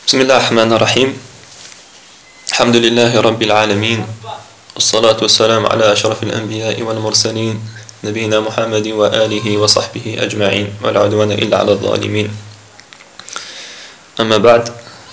بسم الله الرحمن الرحيم. الحمد لله رب العالمين، والصلاة والسلام على أشرف الأنبياء والمرسلين نبينا محمد وآله وصحبه أجمعين، ولا عدوان إلا على الظالمين. أما بعد،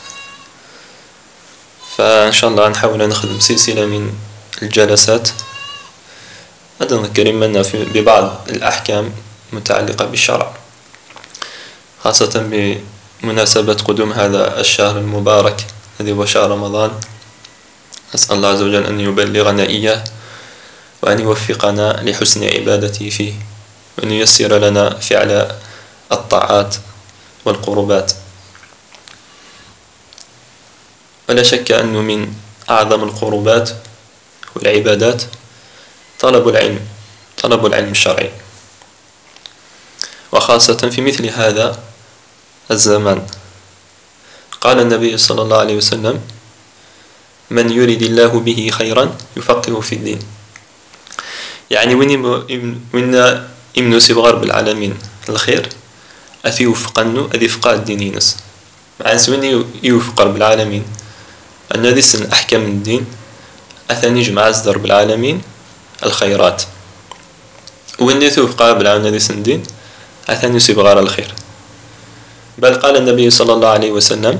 فإن شاء الله نحاول نخدم سلسلة من الجلسات نذكر منا ببعض الأحكام المتعلقة بالشرع، خاصة بمناسبة قدوم هذا الشهر المبارك الذي هو شهر رمضان. أسأل الله عز وجل أن يبلغنا إياه، وأن يوفقنا لحسن عبادته فيه، وأن ييسر لنا فعل الطاعات والقربات. ولا شك أن من أعظم القربات والعبادات طلب العلم الشرعي، وخاصة في مثل هذا الزمان. قال النبي صلى الله عليه وسلم: من يريد الله به خيرا يفقهه في الدين. يعني وين إمنو سيبغار بالعالمين الخير أفي يوفقنو أذي فقه الدين ينس مع سويني يوفقر بالعالمين أن ذي سن أحكام الدين أثني جمع أصدر بالعالمين الخيرات، وين توفقها بالعالمين ذي سن دين أثني سيبغار الخير. بل قال النبي صلى الله عليه وسلم: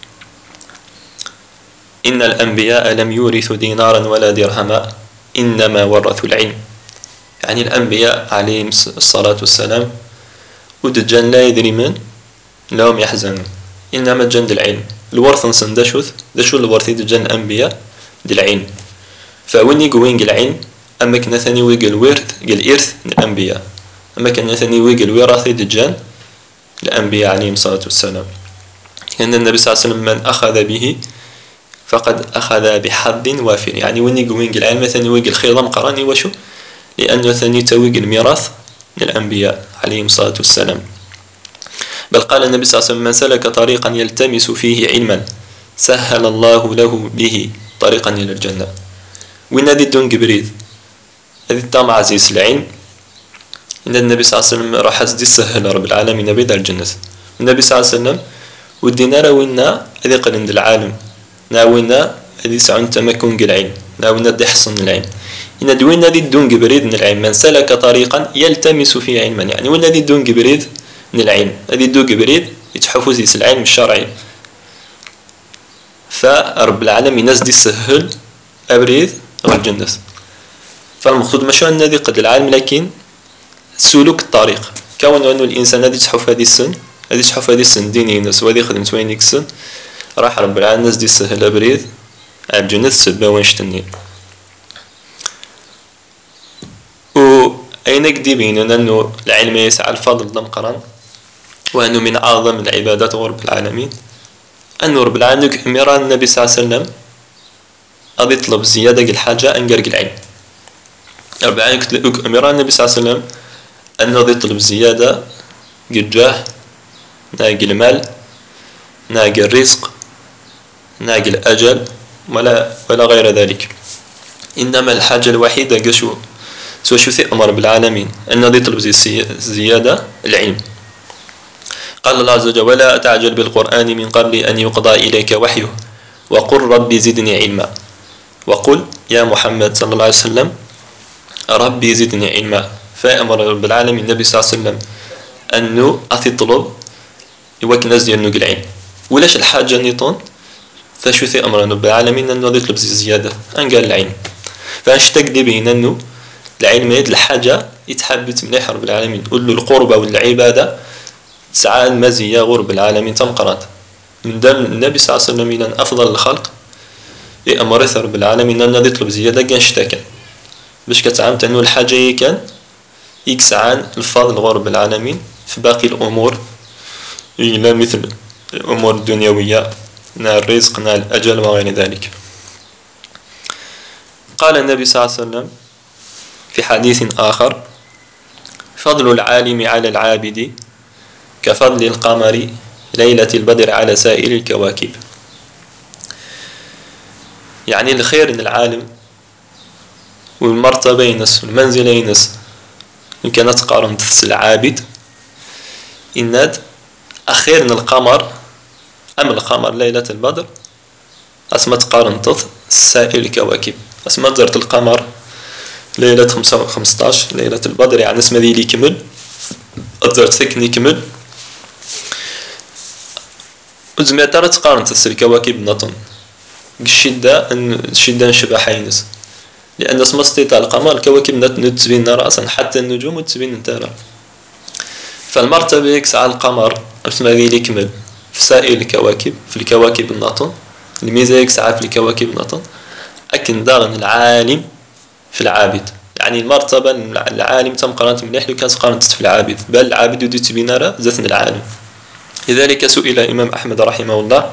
إن الأنبياء لم يورثوا دينارا ولا درهما إنما ورثوا العلم. يعني الأنبياء عليهم الصلاة والسلام ودجان لا يدري من لهم يحزنون، إنما جند العلم الورث نسن دشو الورث دجان الأنبياء دي العلم. فوين يقوين العلم أما كنا ثاني ويق الإرث الأنبياء، أما كنا ثاني ويق الوراثة دجان الأنبياء عليهم الصلاة والسلام. لأن النبي صلى الله عليه وسلم من أخذ به فقد أخذ بحظ وافر. يعني وين يقوين العلم ثاني ويق الخير مقراني وشو، لأنه ثاني تويق الميراث للأنبياء عليهم الصلاة والسلام. بل قال النبي صلى الله عليه وسلم: من سلك طريقا يلتمس فيه علما سهل الله له به طريقا إلى الجنة. وين هذه الدون قبريد هذه الطامع عزيز العلم، إن النبي صلى الله عليه وسلم راح دي سهل رب العالمين بيد الجنة. النبي صلى الله عليه وسلم والدينار وينا هذه قرند العالم ناوينا هذه سعون تمكن العلم، ناوينا دي حصن العلم. إن دوين هذه الدون قبريد من العلم. من سلك طريقا يلتمس فيه علما، يعني وين هذه الدون قبريد من العلم، هذه الدون قبريد يتحفز يس العلم الشرعي. فرب العالمين ناس دي سهل أبريد الجنة. فالمقصود مش أن هذه قد العالم، لكن سلوك الطريق. كون أنه الإنسان هذه تحف هذه السن، هذه تحف هذه السن ديني ناس، وهذه خدمت وين يكسن راح رب العالمين ناس دي سهل أبريد الجنة سبا وينشتني. وأين كديبين أنه العلم يسعى الفضل ضم قران، وأنه من أعظم العبادات رب العالمين. أنه رب العالمين أمر النبي صلى الله عليه وسلم أبي يطلب زيادة الحاجة أن قرق العلم. رب العالمين أمر النبي صلى الله عليه وسلم أنه يطلب زيادة الجاه، ناقل المال، ناقل الرزق، ناقل الأجل، ولا غير ذلك. إنما الحاجة الوحيدة قشو سوى شو أمر بالعالمين أنه يطلب زيادة العلم. قال الله عز وجل: ولا أتعجل بالقرآن من قبل أن يقضى إليك وحيه وقل ربي زدني علما. وقل يا محمد صلى الله عليه وسلم ربي زدني علما. فأمر رب العالمين النبي صلى الله عليه وسلم أنه أتطلب يوكل ناس ديال نوق العلم. ولاش الحاجة نيطون فشو ثي أمر رب العالمين أنه يطلب زيادة أن قال العلم. فاشتق دي بين أنه العلم يد الحاجة يتحبت مليح رب العالمين تقول له القربة والعبادة سعى المزية غرب العالمين تمقرات من دم النبي صلى الله عليه وسلم إلى أفضل الخلق يأمر رب العالمين أنه يطلب زيادة كان شتاكا باش كتعامت أنه الحاجة كان يكسعان الفضل غرب العالمين في باقي الأمور إلى مثل الأمور الدنيوية نا الرزق نا الأجل وغير ذلك. قال النبي صلى الله عليه وسلم في حديث آخر: فضل العالم على العابد كفضل القمر ليلة البدر على سائر الكواكب. يعني الخير إن العالم والمرتبة ينس والمنزلة ينس إن كانت تقارن العابد إن أخير من القمر أما القمر ليلة البدر أسمى تقارن سائر الكواكب، أسمى زرت القمر ليلة 15 ليلة البدر، يعني اسمى ذي لي كمل أزرت سكني كمل وزمي ترى تقارن تسر الكواكب نطن الشدة نشبه حينس، لأن اسم استطاع القمر الكواكب نتبين رأسا حتى النجوم تبين ترى. فالمرتبة يكس على القمر اسمى ذي لي كمل في سائر الكواكب، في الكواكب النطن الميزة يكس في الكواكب النطن أكن داغن العالم في العابد، يعني المرتبة العالم تم قرانة مليح لو كان قارنت في العابد، بل العابد يدي تبينارا زثن العالم. لذلك سئل الإمام أحمد رحمه الله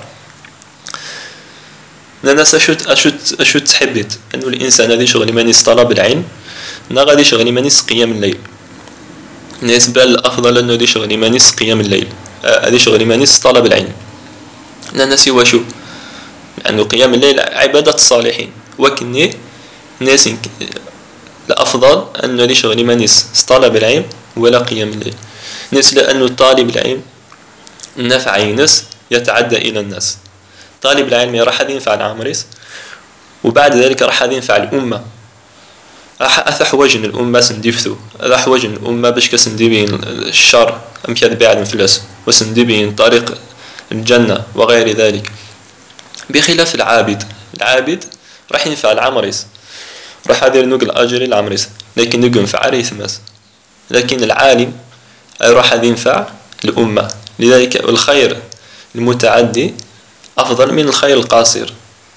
الناس أشد تحبت أنه الإنسان هذي شغل مانيس طلب العلم غادي شغل مانيس قيام الليل، بالنسبة الأفضل أنه هذي شغل مانيس قيام الليل، هذي شغل مانيس طلب العلم. الناس وشو لأنه قيام الليل عبادة الصالحين، وكني ناس الأفضل أنه هذي شغل مانيس طلب العلم ولا قيام الليل، ناس لأنه طالب العلم النفع ينس يتعدى إلى الناس، طالب العلم راح ينفع العامريس وبعد ذلك راح ينفع الأمة، راح أحوج إن الأمة سندفتو، راح أحوج إن الأمة باش كسندبين الشر أم كذا بعد فلس وسندبين طريق الجنة وغير ذلك، بخلاف العابد راح ينفع العمريس، راح هذا نقل أجري العمريس لكن نقل ينفع ريثمس، لكن العالم راح ينفع الأمة. لذلك الخير المتعدي أفضل من الخير القاصر،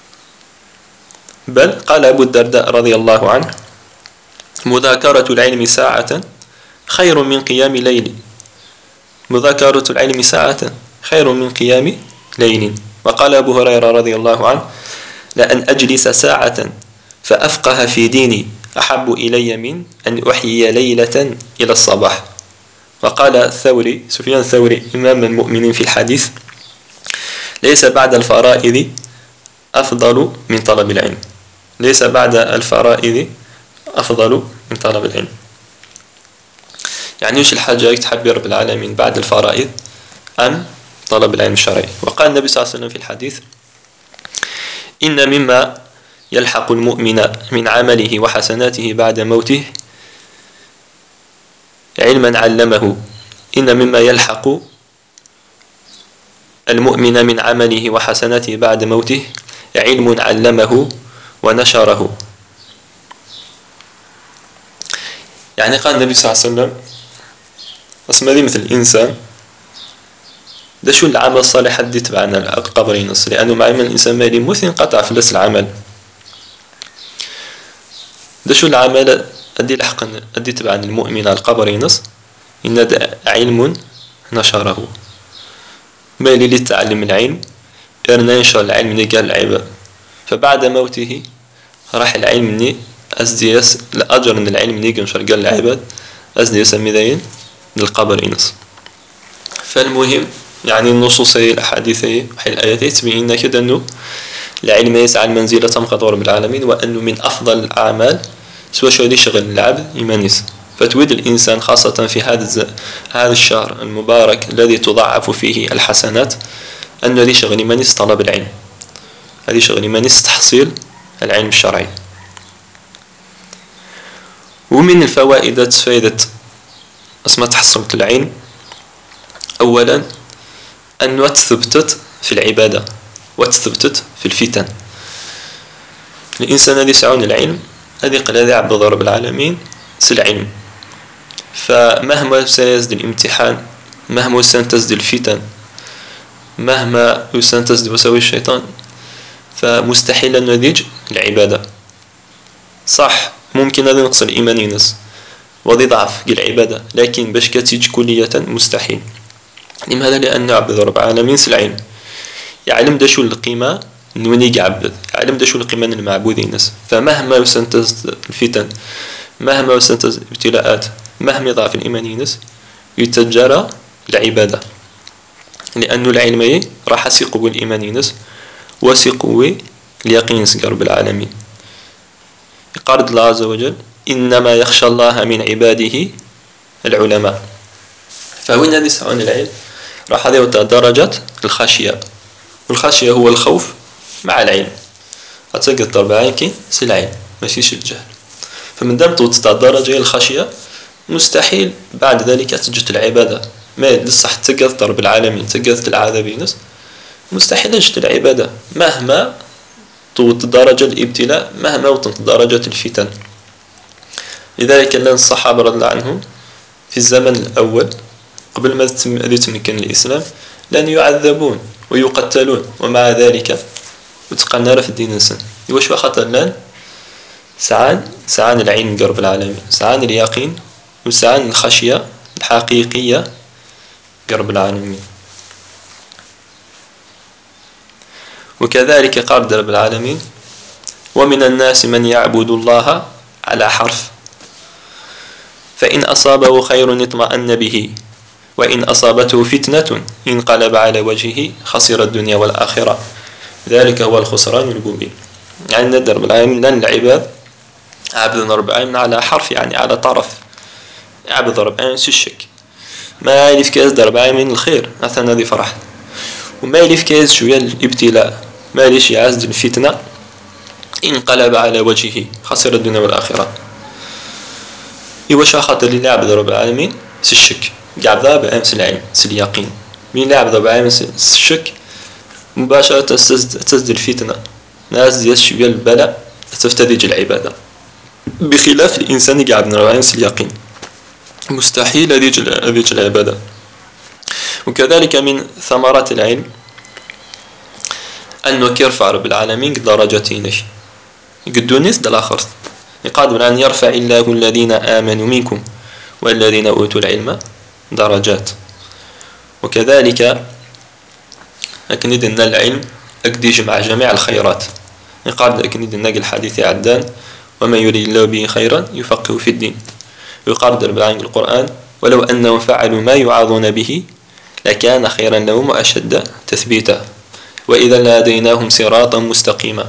بل قال أبو الدرداء رضي الله عنه مذاكرة العلم ساعة خير من قيام ليل، مذاكرة العلم ساعة خير من قيام ليل. وقال أبو هريرة رضي الله عنه لأن أجلس ساعة فأفقه في ديني أحب إلي من أن أحيي ليلة إلى الصباح. وقال الثوري سفيان الثوري إمام المؤمنين في الحديث ليس بعد الفرائض أفضل من طلب العلم، ليس بعد الفرائض أفضل من طلب العلم. يعني وش الحاجة تحب رب العالمين بعد الفرائض أم طلب العلم الشرعي؟ وقال النبي صلى الله عليه وسلم في الحديث إن مما يلحق المؤمن من عمله وحسناته بعد موته علما علمه، إن مما يلحق المؤمن من عمله وحسناته بعد موته علم علمه ونشره. يعني قال النبي صلى الله عليه وسلم اسمى ذي مثل الإنسان ده شو العمل الصالح اللي تبعنا القبر ينص، لأنه مع من الإنسان ما يموت ينقطع فلس العمل، ده شو العمل أدي لحقا أدي تبعنا المؤمن على القبر ينص إن ده علم نشره، ما اللي تعلم العلم إرنا ينشر العلم نقال العباد، فبعد موته راح العلم ني أزديس الأجر من العلم ني ينشر قال العباد أزديس مذين للقبر ينص. فالمهم يعني النصوصية الأحاديثية وحي الآياتية تبين كده أنه العلم يسعى المنزلة تمقى رب العالمين، وأنه من أفضل الأعمال سوى شو دي شغل العبد يمانيس. فتود الإنسان خاصة في هذا الشهر المبارك الذي تضاعف فيه الحسنات أنه دي شغل يمانيس طلب العلم، هذه شغل يمانيس تحصيل العلم الشرعي. ومن الفوائد فائدة اسمها تحصلت العلم أولا أنه تثبتت في العبادة وتثبتت في الفتن. الإنسان الذي يسعون العلم هذه قل هذا عبد رب العالمين العلم، فمهما سيزد الامتحان مهما سنتزد الفتن مهما سنتزد وسوي الشيطان فمستحيل أن نذيج العبادة. صح ممكن هذا نقص الإيمان ينس وذي ضعف العبادة، لكن باش كتيج كلية مستحيل. لماذا؟ لأن عبد رب العالمين العلم يعلم دا شو القيمة نوني يعبد، يعلم دا شو القيمة المعبودين ناس، فمهما سنتز الفتن مهما سنتز الابتلاءات مهما يضعف الإيمان ينس يتجرى العبادة، لأن العلم راح يقوي الإيمان ينس ويقوي اليقين رب العالمين. قال الله عز وجل إنما يخشى الله من عباده العلماء، فوين هذه سعون العلم راح هذه درجة الخشية، والخشية هو الخوف مع العلم. أتقد طبعا كي سي العلم ماشيش الجهل. فمن دام توصل الدرجة الخشية مستحيل بعد ذلك تجد العبادة. ما لصح تقد رب العالمين تقد العذابين مستحيل تجد العبادة مهما توت درجة الابتلاء مهما وصلت درجة الفتن. لذلك كان الصحابة رضي الله عنهم في الزمن الأول قبل ما يتمكن الإسلام لأن يعذبون ويقتلون ومع ذلك وتقال نار في الدين السن واش خاطر لان سعان العلم رب العالمين سعان اليقين وسعان الخشية الحقيقية رب العالمين. وكذلك قال رب العالمين ومن الناس من يعبد الله على حرف فإن أصابه خير اطمأن به وإن أصابته فتنة انقلب على وجهه خسر الدنيا والآخرة ذلك هو الخسران المبين. يعني ندر بالعالمين لأن العباد عبد رب العالمين على حرف يعني على طرف عبد رب العالمين الشك ما يلف كاس رب العالمين الخير مثلا هذه فرح وما يلف كاس شوية الابتلاء ما ليش يعزد الفتنة انقلب على وجهه خسر الدنيا والآخرة. إيواش خاطر اللي عبد رب العالمين الشك قاعد بأمس العلم اليقين مين عبد رب العالمين الشك مباشرة تزد الفتنة ناس ديال شوية البلاء تفتدج العبادة بخلاف الإنسان قاعد نرى اليقين مستحيل هذيك العبادة. وكذلك من ثمرات العلم أنه يرفع رب العالمين درجتين قدونيس دالآخر يقادر أن يرفع الله الذين آمنوا منكم والذين أوتوا العلم درجات. وكذلك أكند أن العلم أكديج مع جميع الخيرات يقال أكند النقل الحديث عدان ومن يريد الله به خيرا يفقه في الدين. ويقال بالعين القرآن ولو أنهم فعلوا ما يعاظون به لكان خيرا لهم وأشد تثبيتا وإذا لهديناهم صراطا مستقيما.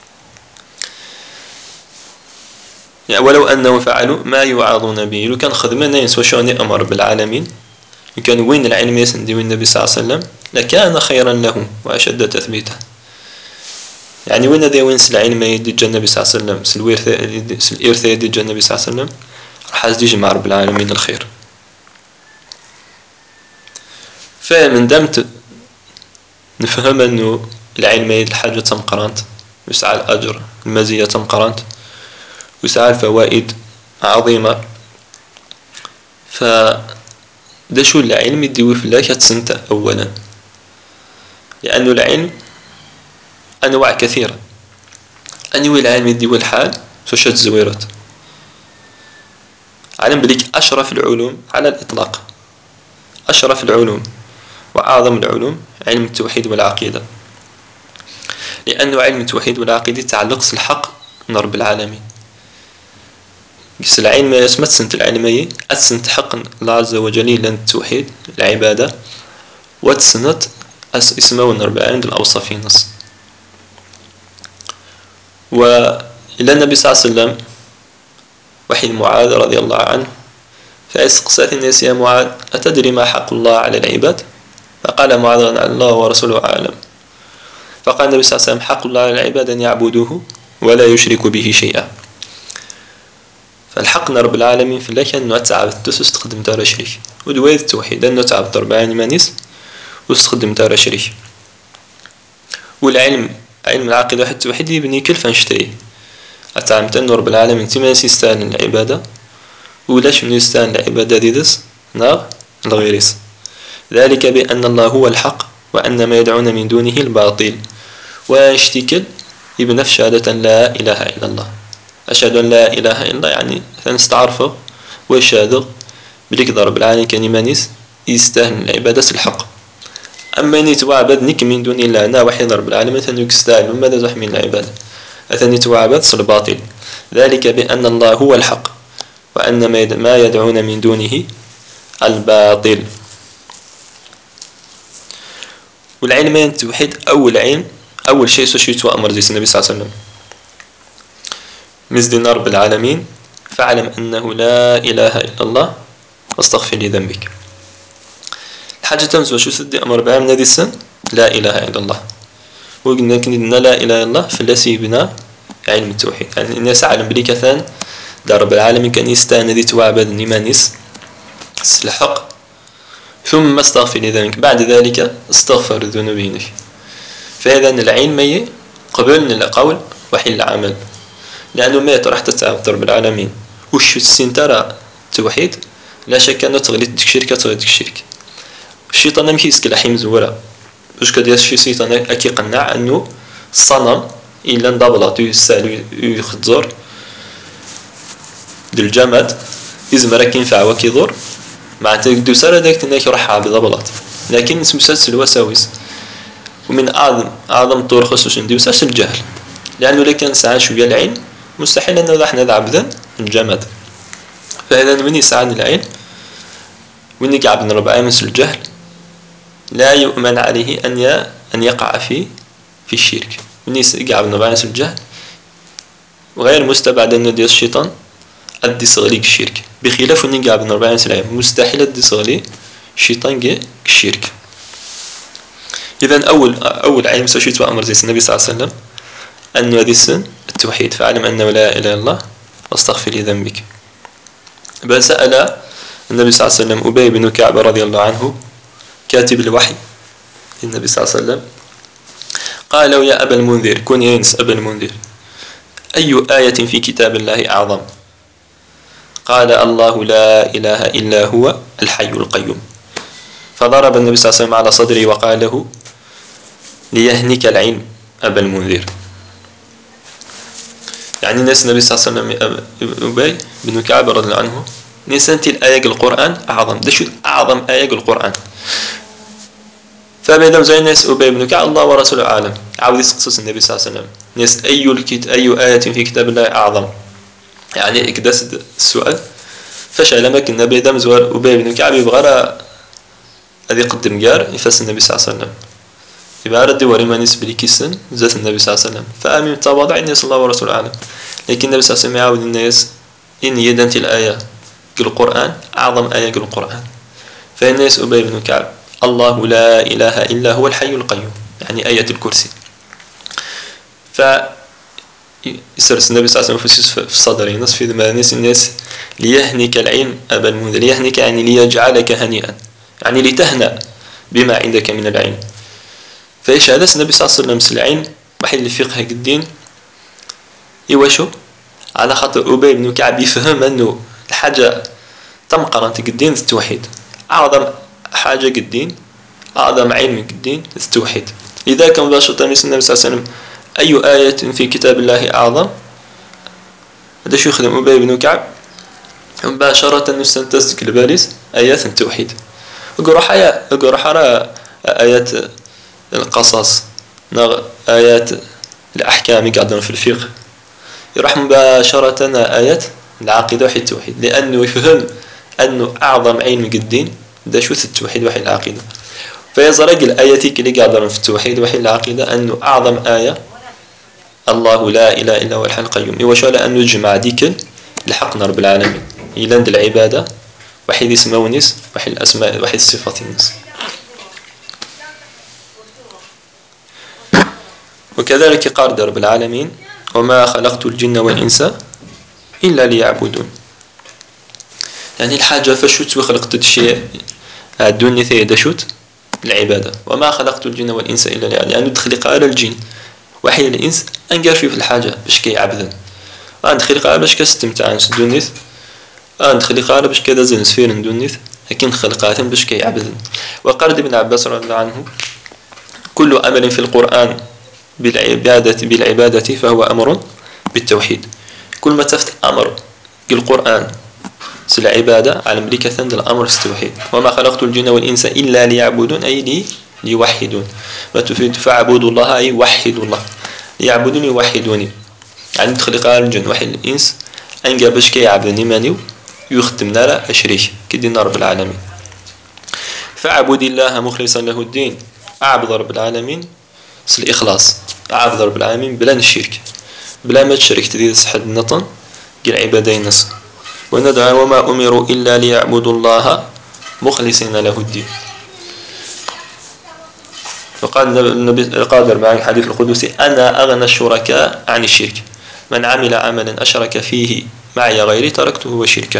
يعني ولو أنهم فعلوا ما يعاظون به لو كان خدمنا ينسوا شأن أمر بالعالمين كان وين العلم يسندي النبي صلى الله عليه وسلم لكان خيرا لهم وأشد تثبيتا. يعني وين ذي وين العلم يدي النبي صلى الله عليه وسلم الإرث يدي النبي صلى الله عليه وسلم راح يجي مع رب العالمين الخير. فمن دمت نفهم أنه العلم يد الحاجة تم قرانت ويسعى الأجر المزية تم قرانت ويسعى الفوائد عظيمة. فده شو العلم يديوي في الله كتسنت أولا لأنه العلم أنواع كثيرة أنواع العلم يديوي الحال سوشات زويرات علم بليك أشرف العلوم على الإطلاق أشرف العلوم وأعظم العلوم علم التوحيد والعقيدة لأنه علم التوحيد والعقيدة يتعلق بالحق من رب العالمين. العلم اسمت سنت العلمية أسنت حق الله عز وجل لأن التوحيد العبادة وتسنت اسمه رب العالمين الأوصافين نص. وإلى النبي صلى الله عليه وسلم وحي معاذ رضي الله عنه فأسقسات الناس يا معاذ أتدري ما حق الله على العباد؟ فقال معاذ الله ورسوله أعلم. فقال النبي صلى الله عليه وسلم حق الله على العباد أن يعبدوه ولا يشركوا به شيئا. فالحق رب العالمين في الله كان تعب تسوس تقدم ترى شريك ودويت التوحيد أنه تعب تربعين مانيس وتقدم ترى شريك. والعلم علم العقيدة حتى التوحيد يبني كل فنشتري أتعلمت أن رب العالمين تماس يستاهل العبادة ولاش من يستاهل العبادة ديدس نار الغيريس ذلك بأن الله هو الحق وأن ما يدعون من دونه الباطل واشتكل ابن شهادة لا إله إلا الله. أشهد أن لا إله إلا الله يعني نستعرفه وشهادة بليك ضرب العالمين كان يمانيس يستاهل العبادة الحق. أما نتوعبد نك من دون الله أنا وحيد رب العالمين يستاهل ماذا زح من العبادة أثني توعبد الباطل ذلك بأن الله هو الحق وأن ما يدعون من دونه الباطل. والعلم التوحيد أول علم أول شيء سوشيتو أمر زي النبي صلى الله عليه وسلم مزدنا رب العالمين فاعلم أنه لا إله إلا الله واستغفر لذنبك. الحاجة تمز وشو سدي أمر بعام نادي السن لا إله إلا الله وقلنا كنا لا إله إلا الله فلاسي بنا علم التوحيد. يعني الناس عالم بلي كثان دار رب العالمين كان يستان ذي توعبد نيمانيس الحق ثم استغفر لذنبك بعد ذلك استغفر ذنوبه. فإذا العلم مي قبل القول وحل العمل، لأنه ما راح تتعبد رب العالمين وش السين ترى التوحيد لا شك أنه تغلط ديك الشركة تغلط ديك الشركة. الشيطان ماشي يسكن لحيم زورا باش كدير شي شيطان أكي قناع أنه الصنم إلا ندبلط يسال ويخزر ديال الجماد يزمر كينفع وكيضر مع تقدو سارة داك تناك راح عابد بلاط، لكن مسلسل الوساوس ومن أعظم الطرق خصوصا نديوساش الجهل، لأنه لو كان ساعة شوية العلم مستحيل أنه راح نذهب الجماد. فإذا من يسعى العلم وين يقعد من ربع أمس الجهل لا يؤمن عليه أن يقع في الشرك. من يقعد من ربع أمس الجهل وغير مستبعد أنه ديال الشيطان أدي صغليك الشرك، بخلاف أن يقعد من ربع أمس العلم مستحيل أدي صغلي الشيطان جي الشرك. إذا أول علم سوشيت وأمر زي النبي صلى الله عليه وسلم أنه هذه السن التوحيد، فعلم أنه لا إله إلا الله واستغفر لذنبك. بل سأل النبي صلى الله عليه وسلم أبي بن كعب رضي الله عنه كاتب الوحي للنبي صلى الله عليه وسلم، قال له يا أبا المنذر كن ينس أبا المنذر أي آية في كتاب الله أعظم؟ قال الله لا إله إلا هو الحي القيوم. فضرب النبي صلى الله عليه وسلم على صدره وقال له ليهنك العلم أبا المنذر. يعني الناس النبي صلى الله عليه وسلم أبي بن كعب رضي الله عنه نسنتي الآية القرآن أعظم ده شو أعظم آية القرآن. فبينما زي الناس أبي بن كعب الله ورسوله أعلم عاود يسقس النبي صلى الله عليه وسلم ناس أي آية في كتاب الله أعظم، يعني إكداس السؤال فشل لمك النبي دم زوار أبي بن كعب يبغى هذه قدم جار يفس النبي صلى الله عليه وسلم يبقى رد وريما نسبة لكيسن ذات النبي صلى الله عليه وسلم فأمين تواضع الناس الله ورسوله أعلم. لكن النبي صلى الله عليه وسلم يعود الناس إن يدنت الآية القرآن أعظم آية القرآن. فالناس أبي بن كعب الله لا إله إلا هو الحي القيوم يعني آية الكرسي. يسرس النبي صلى الله عليه وسلم في صدره نصف الناس ليهنك العلم أبا المنذر، ليهنك يعني ليجعلك هنيئا يعني لتهنأ بما عندك من العلم. فإيش هذا النبي صلى الله عليه وسلم العلم واحد الفقه الدين يوشو على خاطر أبي بن كعب يفهم أنه الحاجة تم قرنة الدين التوحيد أعظم حاجة الدين أعظم علم الدين التوحيد. لذلك مباشرة النبي صلى الله عليه وسلم أي آية في كتاب الله أعظم هذا شو يخدم أبي بن كعب مباشرة نستنتج الباريس آيات التوحيد. اقرأ آيات القصص آيات الأحكام قاعدين في الفقه يروح مباشرة آيات العقيدة وحي التوحيد، لأنه يفهم أنه أعظم علم الدين ده شو التوحيد وحي العقيدة. فيزرق الآيات اللي قاعدين في التوحيد وحي العقيدة أنه أعظم آية الله لا إله إلا هو الحي القيوم يوشى لأنه يجمع ديك لحقنا رب العالمين يلند العبادة وحيد اسمه ونس وحيد الأسماء وحيد الصفات النس. وكذلك قال رب العالمين وما خلقت الجن والإنس إلا ليعبدون. يعني الحاجة فشوت وخلقت الشيء الدنيا ثيدا شوت العبادة وما خلقت الجن والإنس إلا ليعبدون لأنه تخلق على الجن وحيد الإنس أنقر في الحاجة باش كي عبدا أنت خلق على باش كاستمتع الدنيا أنت خلق على باش كذا زين سفير الدنيا لكن خلقاتهم باش كي عبدا. وقال ابن عباس رضي الله عنه كل أمر في القرآن بالعبادة فهو أمر بالتوحيد. كل ما تفت أمر القرآن سل عبادة على ملكة ثند الأمر التوحيد. وما خلقت الجن والإنس إلا ليعبدون أي ليوحدون وتفيد فاعبدوا الله أي وحدوا الله ليعبدون يوحدوني يعني تخلق على الجن وحي الإنس أنجا باش كي يعبدني مانيو يخدم نارا أشريك كدين رب العالمين. فاعبد الله مخلصا له الدين أعبد رب العالمين الإخلاص أعبد رب العالمين بلا الشرك بلا ما تشرك تدير صحة النطن قل عبادين نص وندعى وما أمروا إلا ليعبدوا الله مخلصين له الدين. وقال النبي قال مع الحديث القدسي: أنا أغنى الشركاء عن الشرك، من عمل عملا أشرك فيه معي غيري تركته وشركه.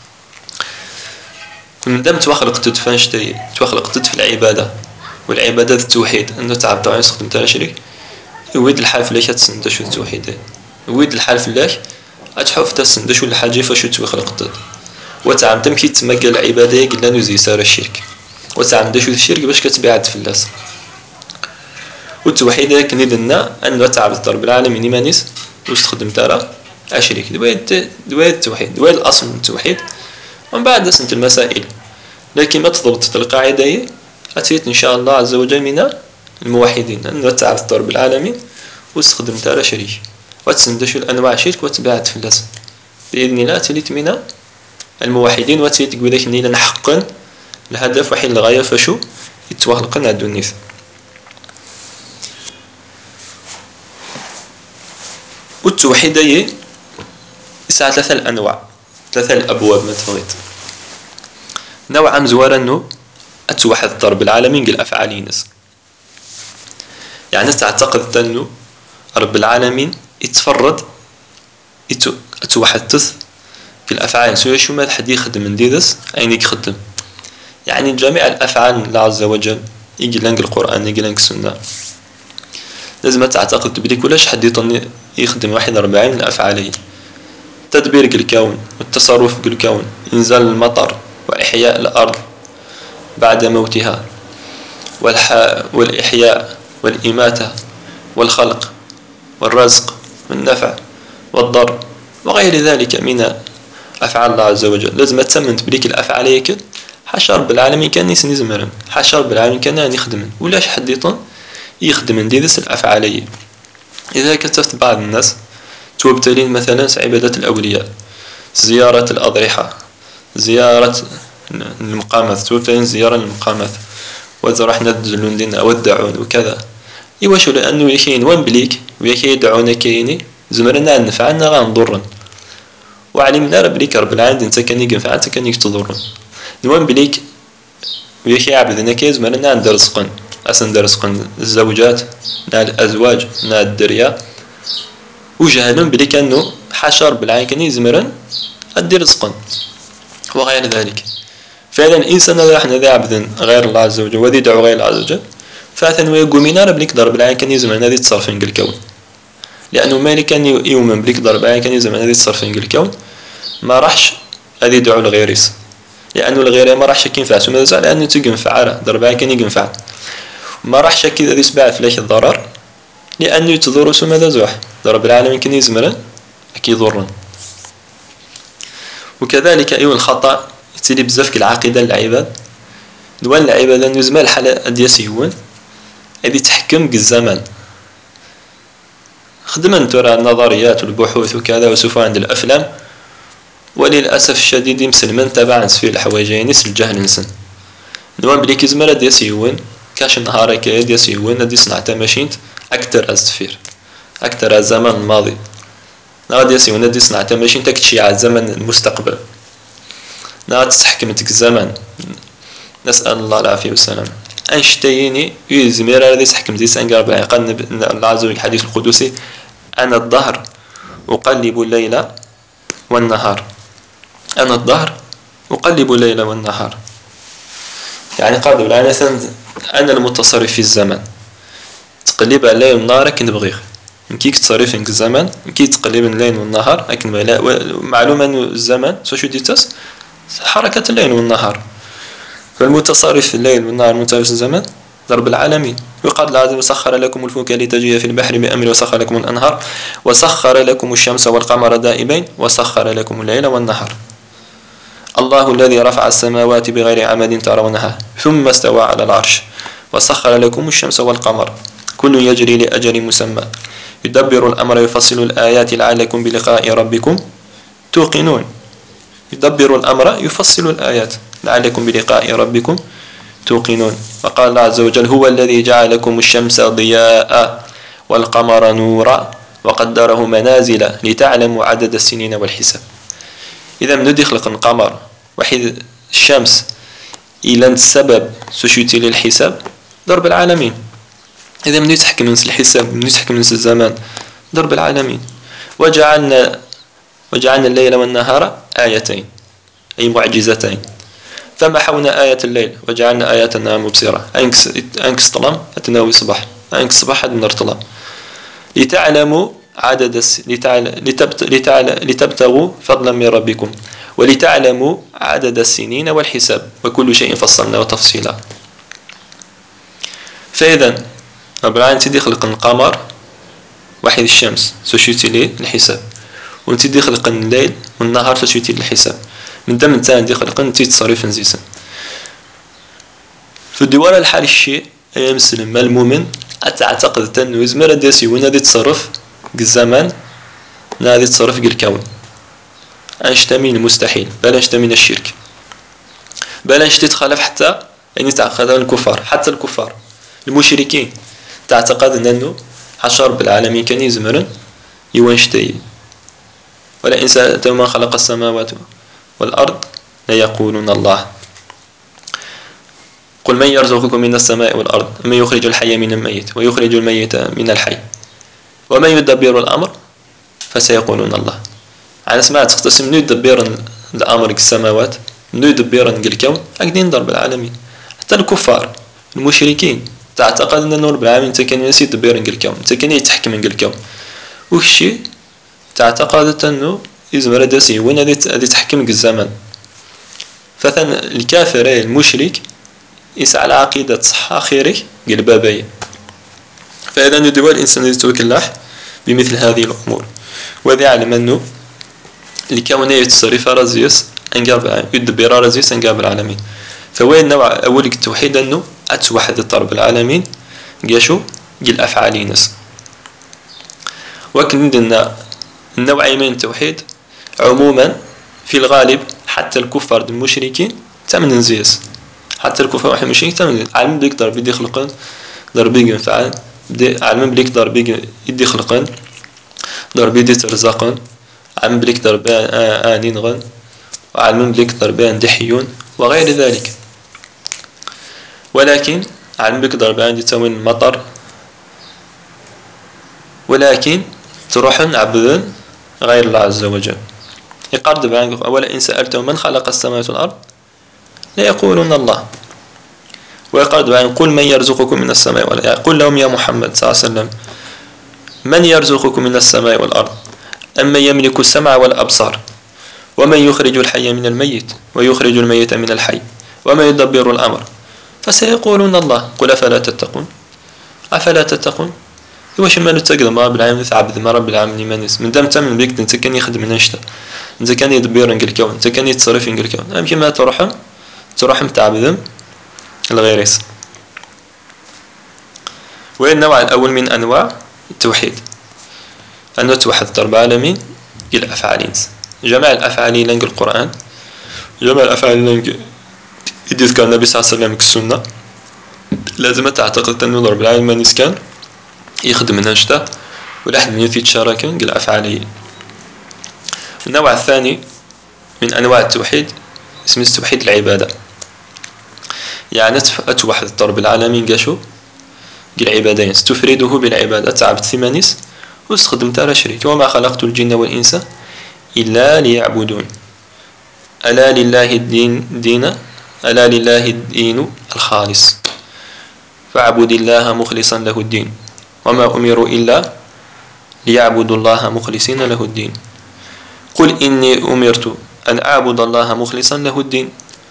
من دام توخلقت فاش توخلقت في العبادة، والعبادة التوحيد أنه تعب طبعا يستخدم تاع شريك، ويد الحال فلاش تسندش التوحيد، ويد الحال فلاش أتحف تسندش الحاجة فاش توخلقت، وتعم تمكي تمكى العبادة قلنا نزي سار الشرك، وتعم دشو الشرك باش كتبعد في اللاس. والتوحيد كني لنا أنه تعبد رب العالمين إيمانيس واستخدم ترى أشريك دواد التوحيد، دواد الأصل من التوحيد. ومن بعد سنت المسائل، لكن ما تضبط القاعدة هي أتيت إن شاء الله عز وجل من الموحدين أنه تعبد رب العالمين واستخدم ترى شريك، وتسندشو الأنواع شرك وتبعد في اللاس بإذن الله. تليت من الموحدين وتليت تقول لك إني نحقن الهدف وحين الغاية فشو يتوهلقن عدو النيس. والتوحيد هي يسعى ثلاثة الأنواع، ثلاثة الأبواب ما تبغيت. نوع مزوار أنه أتوحد رب العالمين قل أفعالي ناس، يعني تعتقد أنه رب العالمين يتفرد أتوحد تث في الأفعال سوى شو ما حد يخدم من ديدس أين يخدم، يعني جميع الأفعال الله عز وجل يجي لنك القرآن يجي لنك السنة لازم تعتقد بليك ولاش حد يطني يخدم واحد 40 من أفعاله. تدبير الكون والتصرف بالكون، إنزال المطر وإحياء الأرض بعد موتها، والإحياء والإماتة والخلق والرزق والنفع والضر وغير ذلك من أفعال الله عز وجل. لازم تسمنت بليك الأفعال هيك حاشا رب العالمين كان يسني زمرا، حاشا رب العالمين كان يخدم ولاش حد يطن يخدم نديرس الأفعالية. إذا كتفت بعض الناس توبتلين مثلا عبادة الأولياء، زيارة الأضرحة، زيارة المقامات، توبتلين زيارة المقامات، وإذا رحنا ندلون دينا ودعون وكذا يواشو لأنه يكين وين بليك ويكي يدعونا كيني زمرنا نفعنا غنضرن، وعلمنا بليك رب العالمين انت كان ينفع انت كان يتضرن نوان بليك ويكي عبدنا كيز زمرنا ندير رزقن أسن رزقن الزوجات نا الأزواج نا الدريا، وجهلون بليك أنه حاشا رب العالمين كان يزمرن أدي رزقا وغير ذلك. فعلا الإنسان إذا رحنا ذا عبد غير الله عز وجل وذي دعو غير الله عز وجل فأثن ويقول من ربك ضرب العين كان يزمن هذه تصرفين الكون، لأنه مالك كان يؤمن بليك ضرب العين كان يزمن هذه تصرفين الكون ما راحش هذه دعو الغيريس، لأنه الغير ما راحش كينفع سوما زعل لأنه تنفع ضرب العين كان ينفع ما راحش كذا ذي سبع فلاش الضرر لأنه يتضر سوما ذا زوح ضرب العالمين كان يزمن أكيد ضرن. وكذلك أيها الخطأ يتلي بزاف العقيدة للعباد دوان العبادة نزمال حالة دياسيون هذه تحكم بالزمن. خدمن ترى النظريات والبحوث وكذا وسوف عند الأفلام، وللأسف الشديد مسلمن تبع في الحوايجين يس الجهل نسن دوان بليك زمال دياسيون كاش نهار كي دياسيون هذه صنعتها ماشينت أكثر أزفير أكثر الزمن الماضي غادي يسيون هذه صنعتها ماشينت تكتشي على الزمن المستقبل لا تستحكمتك الزمن. نسأل الله العافية والسلام. أنشتيني يزمير هذه تحكم زي سانقار بالعقل الله عز وجل الحديث القدسي أنا الظهر أقلب الليل والنهار، أنا الظهر أقلب الليل والنهار، يعني قال بالعالم أنا المتصرف في الزمن تقلب الليل والنهار كي نبغيه كيك تصرف في الزمن كي تقلب الليل والنهار لكن معلومة أن الزمن سوشو ديتاس حركة الليل والنهار، فالمتصرف في الليل والنهار المتصرف في الزمن رب العالمين. وقال العظيم وسخر لكم الفلك لتجري في البحر بأمره وسخر لكم الأنهار وسخر لكم الشمس والقمر دائبين وسخر لكم الليل والنهار. الله الذي رفع السماوات بغير عمد ترونها ثم استوى على العرش وسخر لكم الشمس والقمر كل يجري لأجل مسمى يدبر الأمر يفصل الآيات لعلكم بلقاء ربكم توقنون. يدبر الأمر يفصل الآيات لعلكم بلقاء ربكم توقنون. وقال الله عز وجل هو الذي جعلكم الشمس ضياء والقمر نورا وقدره منازل لتعلموا عدد السنين والحساب. إذا من يخلق القمر وحيد الشمس إلى السبب سوشيتي للحساب ضرب العالمين إذا من يتحكم من الحساب، من يتحكم من الزمان، رب العالمين. وجعلنا الليل والنهار آيتين، أي معجزتين، فمحونا آية الليل وجعلنا آية النهار مبصرة. أنكس طلام أتناوي صباح، أنكس صباح هاد نرطلا، لتعلموا عدد لتبتغوا فضلا من ربكم ولتعلموا عدد السنين والحساب وكل شيء فصلناه تفصيلا. فإذا رب العالمين تدي خلق القمر وحيد الشمس سوشيتي ليه الحساب، ونتدي خلق الليل والنهار سوشيتي للحساب، من دم انتان دي خلق نتي تصريف نزيسا. في الدوار الحال الشيء أي مسلم ما المؤمن أتعتقد أنه يزمر ديسي وين هذه تصرف الزمان، هذه تصرف الكون، أنشتمين المستحيل، بل أنشتمين الشرك، بل أنشتي تخالف حتى يعني تعتقد الكفار، حتى الكفار المشركين تعتقد أنه حشر بالعالمين كان يزمرن يوانشتي. ولئن سألتهم من خلق السماوات والأرض ليقولون الله. قل من يرزقكم من السماء والأرض من يخرج الحي من الميت ويخرج الميت من الحي ومن يدبر الأمر فسيقولون الله. على سمعت تقتسم منو يدبر الأمر السماوات، منو يدبر الكون، هكذا ضرب العالمين. حتى الكفار المشركين تعتقد أن رب العالمين انت كان ينسي يدبر الكون، انت كان يتحكم الكون، وكشي تعتقد أنه يزمر داسي وين هذه تحكم الزمن. فثن الكافر المشرك يسعى على عقيدة صحة خيري قل بابي. فإذا ندوى الإنسان يتوكلاح بمثل هذه الأمور، وذي علم أنه الكون يتصرف رزيس أنقاب يدبر رزيس أنقاب العالمين. فوين نوع أول التوحيد أنه أتوحد رب العالمين قاشو قل أفعالي ناس. وكن عندنا النوعين من التوحيد عموما في الغالب حتى الكفار المشركين تمن نزيس، حتى الكفار واحد المشركين تمن علم بيك ضرب يدي خلقن ضرب يدي فعل علم بليك ضرب يدي خلقن ضرب يدي ترزقن، علم بليك ضرب آنين غن، وعلم بليك ضرب دحيون وغير ذلك. ولكن علم بك ضرب عندي تموين المطر، ولكن تروح عبدا غير الله عز وجل. يقرد بعنك أولا إن سألتهم من خلق السماوات والأرض ليقولون الله. ويقرد بعنك قل من يرزقكم من السماء والأرض، قل لهم يا محمد صلى الله عليه وسلم من يرزقكم من السماء والأرض أمن يملك السمع والأبصار ومن يخرج الحي من الميت ويخرج الميت من الحي ومن يدبر الأمر فسيقولون الله. قل أفلا تتقون، أفلا تتقون. واش ما نتقد ما رب العالمين تعبد ما رب العالمين ما نس من دام تمن بيك انت كان يخدم نشتا، انت كان يدبر الكون، انت كان يتصرف الكون، يمكن ما تروح متعبد الغيريس. وين النوع الأول من أنواع التوحيد أنه توحد رب العالمين قل أفعالين، جمع الأفعالين لنق القرآن، جمع الأفعالين لنق يذكر النبي صلى الله عليه وسلم كالسنة. لازم تعتقد أنه رب العالمين ما كان يخدم نشتا ولا حد من في تشارك قل أفعالي. النوع الثاني من أنواع التوحيد اسمه توحيد العبادة، يعني أتوحد رب العالمين قاشو قل عبادين تفرده بالعبادة تعبد ثمانيس واستخدم ترى شريك. وما خلقت الجن والإنس إلا ليعبدون ألا لله ألا لله الدين الخالص فاعبد الله مخلصا له الدين وما أمروا إلا ليعبدوا الله مخلصين له الدين قل إني أمرت أن أعبد الله مخلصا له الدين.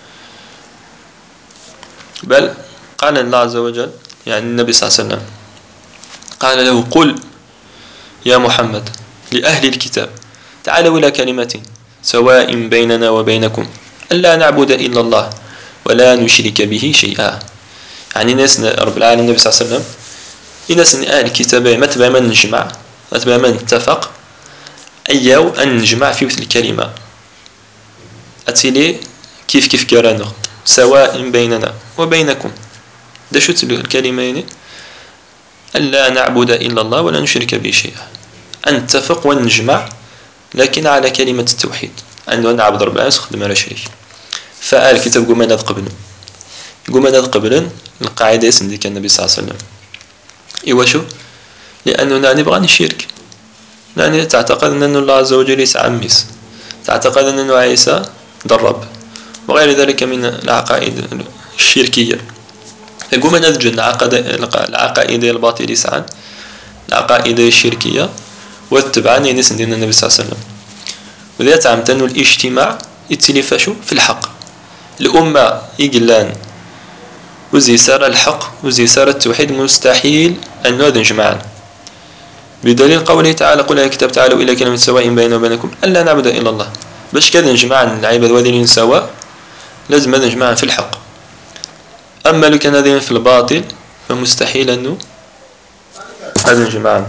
بل قال الله عز وجل يعني النبي صلى الله عليه وسلم قال له قل يا محمد لأهل الكتاب تعالوا إلى كلمة سواء بيننا وبينكم ألا نعبد إلا الله ولا نشرك به شيئا. يعني ناس رب العالمين النبي صلى الله عليه وسلم الناس أهل الكتاب ما تبع من نجمع، ما تبع من نتفق أياو أن نجمع في مثل الكلمة أتيلي كيف كرانو سواء بيننا وبينكم. ده شو الكلمة يعني ألا نعبد إلا الله ولا نشرك به شيئا، أن نتفق ونجمع لكن على كلمة التوحيد أنه نعبد رب العالمين خدمة لا شريك. فآل الكتاب قوم أنا قبل القاعدة اسم ديك النبي صلى الله عليه وسلم إيوا شو؟ لأننا نبغى الشرك، لأن تعتقد أن الله عز وجل يسعى ميس، تعتقد أن عيسى درب، وغير ذلك من العقائد الشركية. يقوم نذج العقائد الباطل يسعى العقائد الشركية واتبعا نيس دين النبي صلى الله عليه وسلم. وذا تعمت أنه الاجتماع يتلف شو في الحق، الأمة يقلان وزي سار الحق وزي سار التوحيد مستحيل أن نذج معا، بدليل قوله تعالى: قل يا كتاب تعالوا إلى كلمة سواء بيننا وبينكم ألا نعبد إلا الله. باش كذا نجمع العباد وذين سواء لازم نجمع في الحق. أما لو كان هذين في الباطل فمستحيل أنه هذا نجمع.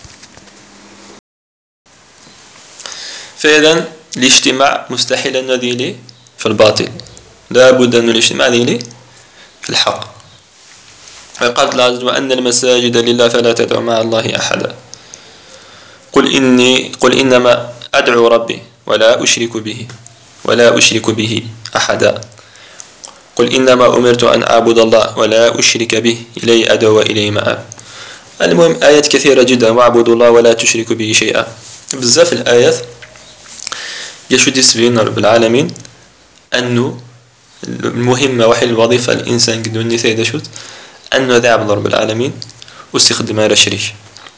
فإذا الاجتماع مستحيل أن ذيلي في الباطل، لا بد أن الاجتماع ذيلي في الحق. وقال الله عز وجل: وأن المساجد لله فلا تدعوا مع الله أحدا قل إنما أدعو ربي ولا أشرك به أحدا قل إنما أمرت أن أعبد الله ولا أشرك به إليه أدعو وإليه مآب. المهم آيات كثيرة جدا: واعبدوا الله ولا تشركوا به شيئا. بزاف الآيات يشد يسبين رب العالمين أنه المهمة وحل الوظيفة الإنسان قد النساء دشوت أنه يعبد رب العالمين واستخدم على شريك.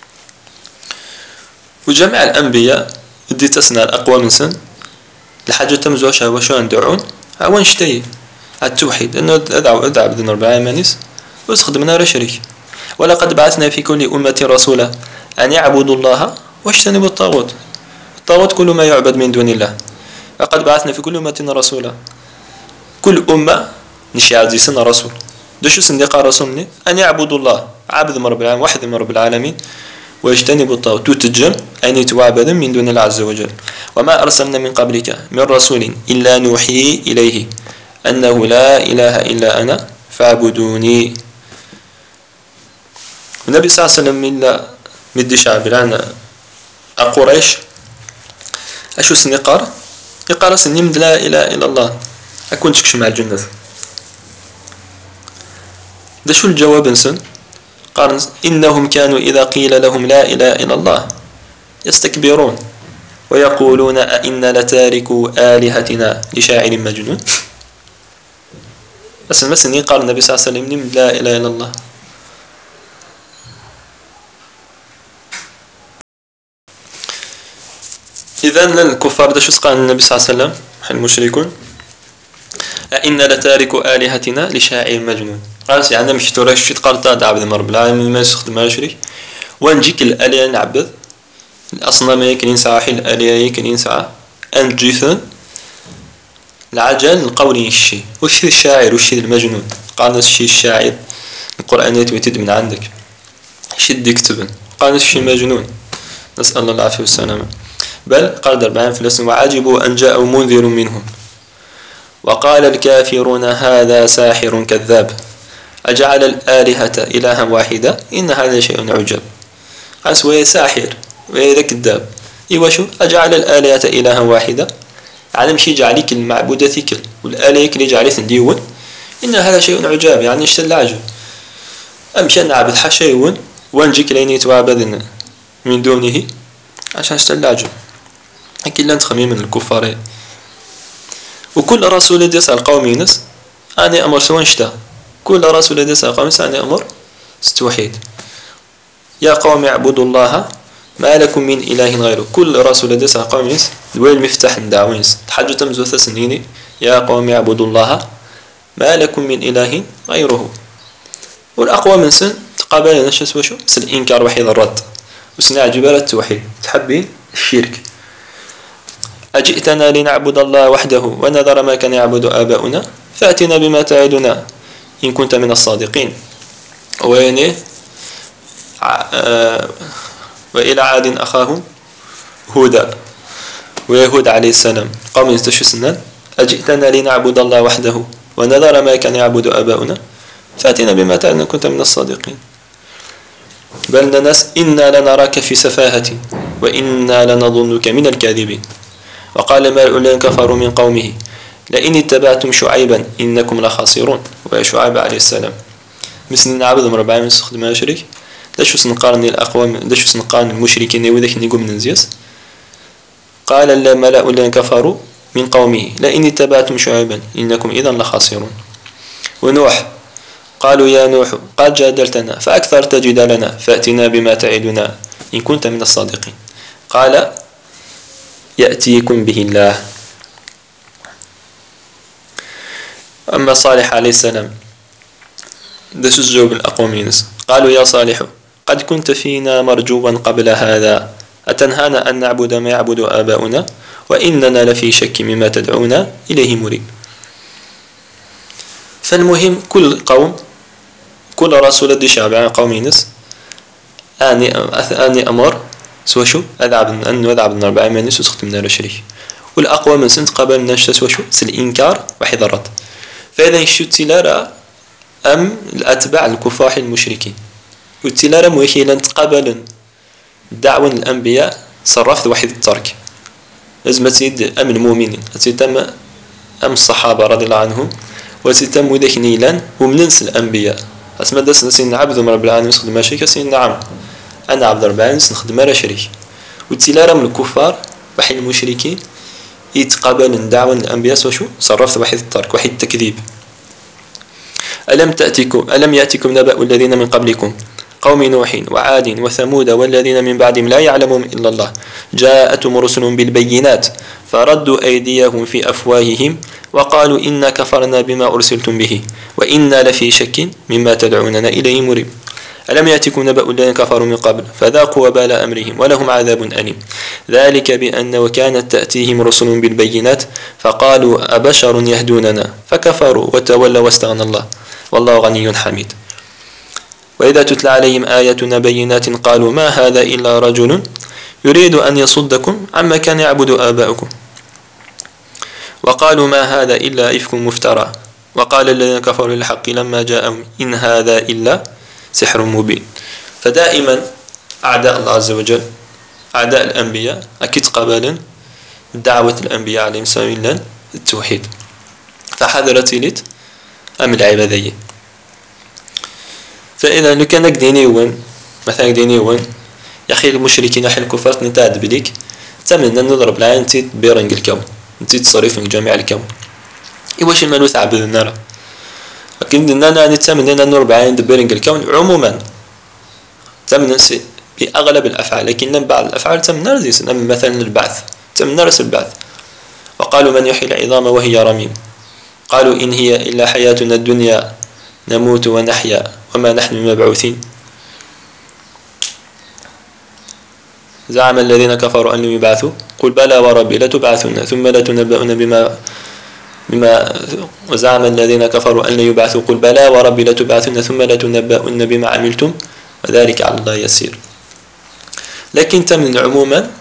وجميع الأنبياء بدي تسنى الأقوى من سن الحاجة تمزوشها وشو ندعون عوان شتي التوحيد، أنه أدعو بدنا رب العالمين واستخدمنا على شريك. ولقد بعثنا في كل أمة رسولا أن يعبدوا الله واجتنبوا الطاغوت. الطاغوت كل ما يعبد من دون الله. لقد بعثنا في كل أمة رسولا، كل أمة نشي عزي سنة رسول دشو سندقى رسولني أن يعبدوا الله، عبد رب العالمين، واحد من رب العالمين، ويجتنبوا الطاغوت تتجم أن يتوعبد من دون الله عز وجل. وما أرسلنا من قبلك من رسول إلا نوحي إليه أنه لا إله إلا أنا فاعبدوني. النبي صلى الله عليه وسلم مدي شعب الآن قريش أشو سنقار يقار سني من لا إله إلا الله أكون تكش مع الجنة. ده شو الجواب انسن؟ قال: إنهم كانوا إذا قيل لهم لا إله إلا الله يستكبرون ويقولون أئنا لتاركوا آلهتنا لشاعر مجنون. بس المسني قال النبي صلى الله عليه وسلم من لا إله إلا الله. إذن الكفار ده شو قال النبي صلى الله عليه وسلم المشركون: أئنا لتاركوا آلهتنا لشاعر مجنون. قال يعني مش تورش شي تقال تعبد رب العالمين ما يستخدم ما شريك ونجيك الآلهة نعبد الأصنام يكن ساحل الآلهة يكن ساعة أنجثن العجل القولي الشيء وش الشاعر وش المجنون. قال الشيء الشاعر القرآن يتوتد من عندك شد يكتبن. قال الشيء مجنون، نسأل الله العافية والسلامة. بل قال دربان في الاسم: وعجبوا أن جاءوا منذر منهم وقال الكافرون هذا ساحر كذاب أجعل الآلهة إلها واحدة إن هذا شيء عجب. قاس وهي ساحر وهي كذاب. إيوا شو أجعل الآلهة إلها واحدة على مشي جعلك المعبودة ثكل والآلهة كلي جعلت ديون إن هذا شيء عجاب. يعني اشتل عجب أمشي نعبد حشيون وانجيك لين يتوابدن من دونه عشان اشتل عجب. أكيد لا تخمين من الكفار. وكل رسول يسأل قوم ينس أنا أمر سوى انشتا، كل رسول يسأل قوم ينس أنا أمر استوحيد. يا قوم اعبدوا الله ما لكم من إله غيره. كل رسول يسأل قوم ينس دويل مفتاح دعوينس تحجة تمزوث سنيني: يا قوم اعبدوا الله ما لكم من إله غيره. والأقوى من سن تقابل نشس وشو سن إنكار وحيد الرد وسنع جبال التوحيد تحبي الشرك. أجئتنا لنعبد الله وحده ونذر ما كان يعبد آباؤنا فأتنا بما تعدنا إن كنت من الصادقين. وإلى عاد أخاهم هودا ويهود عليه السلام قوم يستشسنا: أجئتنا لنعبد الله وحده ونذر ما كان يعبد آباؤنا فأتنا بما تعدنا إن كنت من الصادقين. بل ناس إنا لنراك في سفاهة وإنا لنظنك من الكاذبين. وقال الملأ الذين كفروا من قومه لئن اتبعتم شعيبا إنكم لخاسرون. وشعيب عليه السلام مثل نعبد رب العالمين نستخدم شريك لاش سنقارن الأقوام، لاش سنقارن المشركين وذاك نقول من نزيس. قال الملأ الذين كفروا من قومه لئن اتبعتم شعيبا إنكم إذا لخاسرون. ونوح قالوا يا نوح قد جادلتنا فأكثرت جدالنا فأتنا بما تعدنا إن كنت من الصادقين. قال يأتيكم به الله. أما صالح عليه السلام داش الجواب الأقوم. قالوا يا صالح قد كنت فينا مرجوا قبل هذا أتنهانا أن نعبد ما يعبد آباؤنا وإننا لفي شك مما تدعونا إليه مريب. فالمهم كل قوم كل رسول دي شعب عن قوم ينس أني أمر سوى شو أذعب أنه أذعب النار بعين من يسوس ختم نار الشريك. والأقوى من سنت قبل نشت سوى شو الإنكار وحيد الرد. فإذا يشو تلارا أم الأتباع الكفاح المشركين والتلارا موكيلا تقبل دعوة الأنبياء صرفت وحيد الترك لازم تسيد أم المؤمنين تم أم الصحابة رضي الله عنهم وتتم ذاك نيلان ومننس الأنبياء أسمى داس نسين عبد رب العالمين نخدم ماشي كسين نعم أنا عبد رب العالمين نخدم على شريك. والتلارا من الكفار وحي المشركين يتقبل دعوة الأنبياء وشو صرفت وحيد الترك وحيد التكذيب. ألم يأتكم نبأ الذين من قبلكم قوم نوح وعاد وثمود والذين من بعدهم لا يعلمهم إلا الله جاءتهم رسل بالبينات فردوا أيديهم في أفواههم وقالوا إنا كفرنا بما أرسلتم به وإنا لفي شك مما تدعوننا إليه مريب. ألم يأتكم نبأ الذين كفروا من قبل فذاقوا وبال أمرهم ولهم عذاب أليم ذلك بأنه كانت تأتيهم رسل بالبينات فقالوا أبشر يهدوننا فكفروا وتولوا واستغنى الله والله غني حميد. وإذا تتلى عليهم آياتنا بينات قالوا ما هذا إلا رجل يريد أن يصدكم عما كان يعبد آباؤكم وقالوا ما هذا إلا إفك مفترى وقال الذين كفروا للحق لما جاءهم إن هذا إلا سحر مبين. فدائما أعداء الله عز وجل أعداء الأنبياء أكيد قبلا دعوة الأنبياء عليهم السلام التوحيد فحذرت لت أم العبادية. فإذا لو كان ديني وين مثلا ديني وين يا أخي المشركين حين الكفار نتعد بليك تمنى أن نضرب العين نتي بيرنج الكون نتي تصريف من جميع الكون إيواش ما نتعبد النار لكن أنا نتمنى أن نضرب العين بيرنج الكون عموما تمنى بأغلب الأفعال لكن بعض الأفعال تمنى رزيس مثلا البعث تمنى رأس البعث. وقالوا من يحيي العظام وهي رميم قالوا إن هي إلا حياتنا الدنيا نموت ونحيا وما نحن مبعوثين. زعم الذين كفروا أن يبعثوا قل بلى وربي لتبعثن ثم لتنبؤن بما وزعم الذين كفروا أن يبعثوا قل بلى وربي لتبعثن ثم لتنبؤن بما عملتم وذلك على الله يسير. لكن تمن عموما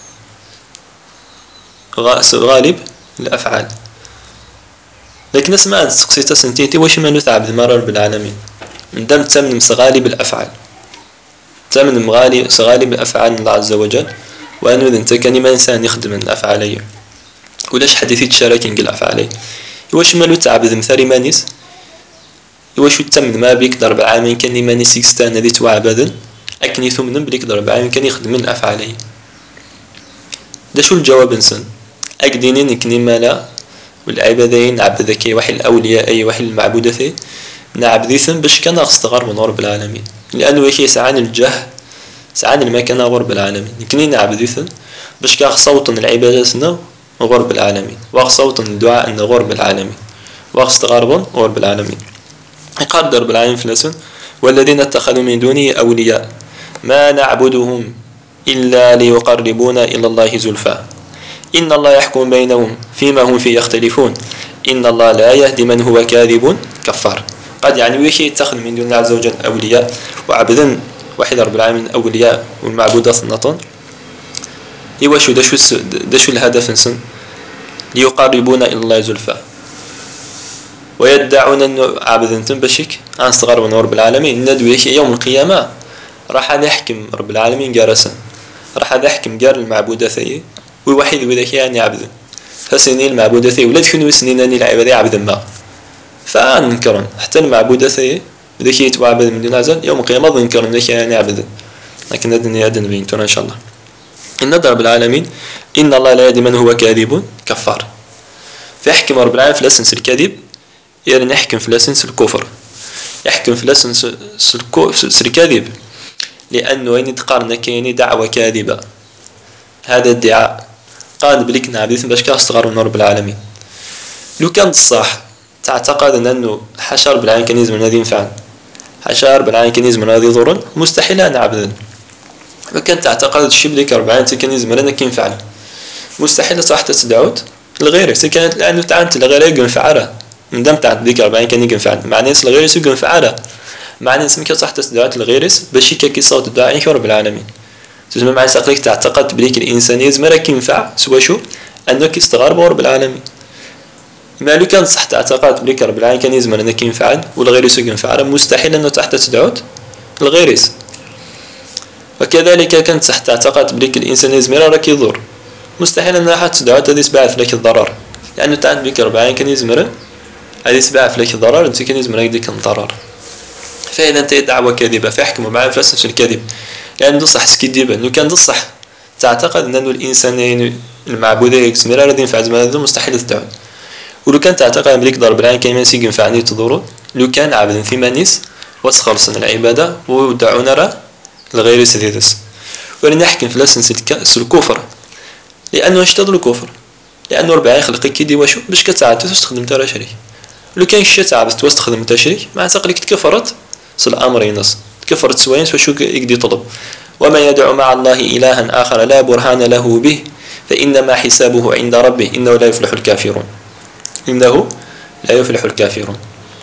غالب الأفعال. لكن اسمع تسقسيتا سنتيتي واش ما نتعب المرة رب العالمين ندم تمن غالب الأفعال تمن غالب الأفعال الله عز وجل وأنه أنت كان ما إنسان يخدم الأفعالية ولاش حديثي تشاركين الأفعالية واش ما نتعب مثالي مانيس واش تمن ما بيك ضرب العالمين كان مانيس يستان هذي توعبدا أكني ثمن بليك ضرب العالمين كان يخدم الأفعالية. ده شو الجواب إنسان أكدينين كني مالا والعبادين عبد ذكي وحي الأولياء أي وحي المعبودة نعبد ثم باش كان أغستغار من رب العالمين لأنه يكي سعان الجه سعان المكان غرب العالمين كني نعبد ثم باش كاغ صوت العبادة غرب العالمين واغ صوت الدعاء غرب العالمين واغستغار غرب العالمين. يقدر رب العالمين في الأسن والذين اتخذوا من دونه أولياء ما نعبدهم إلا ليقربونا إلى الله زلفى إن الله يحكم بينهم فيما هم فيه يختلفون إن الله لا يهدي من هو كاذب كفار. قد يعني ويكي يتخذ من دون الله عز وجل أولياء وعبدا واحد رب العالمين أولياء والمعبودات النطن يوشو دشو الهدف نسن ليقربونا إلى الله زلفى ويدعون أنه عبدا تنبشك عن صغر من رب العالمين ندوي يوم القيامة راح نحكم رب العالمين جارسا راح نحكم جار المعبودة ثي وواحد وذاك يعني عبد فسنين المعبودة ثي ولا تكونوا سنين أني العبادة عبدا ما فننكرن حتى المعبودة ثي ذاك يتعبد من دون عزل يوم القيامة ذنكر ذاك يعني عبد، لكن هذا أدن بين إن شاء الله. إن رب العالمين إن الله لا يهدي من هو كاذب كفار. فيحكم رب العالمين في الأسنس الكذب، يعني يحكم في الأسنس الكفر، يحكم في الأسنس الكذب، لأنه يعني تقارن كايني دعوة كاذبة. هذا الادعاء قال بليك نعبد باش كاستغار من رب العالمين. لو كان الصح تعتقد أنه حاشا رب العالمين كان يزمن هذه ينفعل، حاشا رب العالمين كان يزمن هذه يضرن، مستحيل أن أعبد. وكان تعتقد الشيء بليك رب العالمين كان يزمن أنك ينفعل، مستحيل صح تدعوت الغير كانت لأنه تعانت الغير يقن فعله من دام تعانت بليك رب العالمين كان يقن فعل مع ناس الغير يقن فعله مع ناس مكي صح تدعوت الغير باش كي صوت الدعاء رب العالمين. تسمى مع ساقليك تعتقد بليك الإنسان يزمن لك ينفع سوى شو أنك يستغرب رب العالمين. ما لو كان صح تعتقد بليك رب العالمين كان يزمن أنك ينفعل والغير يقن فعله، مستحيل أنه تحت تدعوت الغير. وكذلك كانت صح تعتقد بليك الإنسان يزمن راك يضر، مستحيل أن أحد تدعوت هذه سبعة لك الضرر، لأنه تعانت بك رب العالمين كان يزمر هذه سبعة لك الضرر أنت كان يزمر هذيك الضرر. فإذا أنت دعوة كاذبة فيحكموا معاه في الأساس الكذب، لأن دو صح سكذبا. لو كان دو صح تعتقد أن الإنسان المعبود يزمر الذي ينفع زمان هذا مستحيل تدعوت. ولو كان تعتقد بليك ضرب العالمين كان يمسك ينفعني تضره، لو كان عبد في مانيس وتخلص من العبادة ودعونا راه الغير سديدس. ولنحكم في الأساس الكفر، لأنه اشتغل الكفر، لأنه ربعي يخلق كيدي واشو باش كتعاد تستخدم ترى شريك. لو كان شي تعب تستخدم تشريك مع تقلك تكفرت صل الأمر ينص تكفرت سوين وشو يقدي طلب. وما يدعو مع الله إلها آخر لا برهان له به فإنما حسابه عند ربه إنه لا يفلح الكافرون، إنه لا يفلح الكافرون.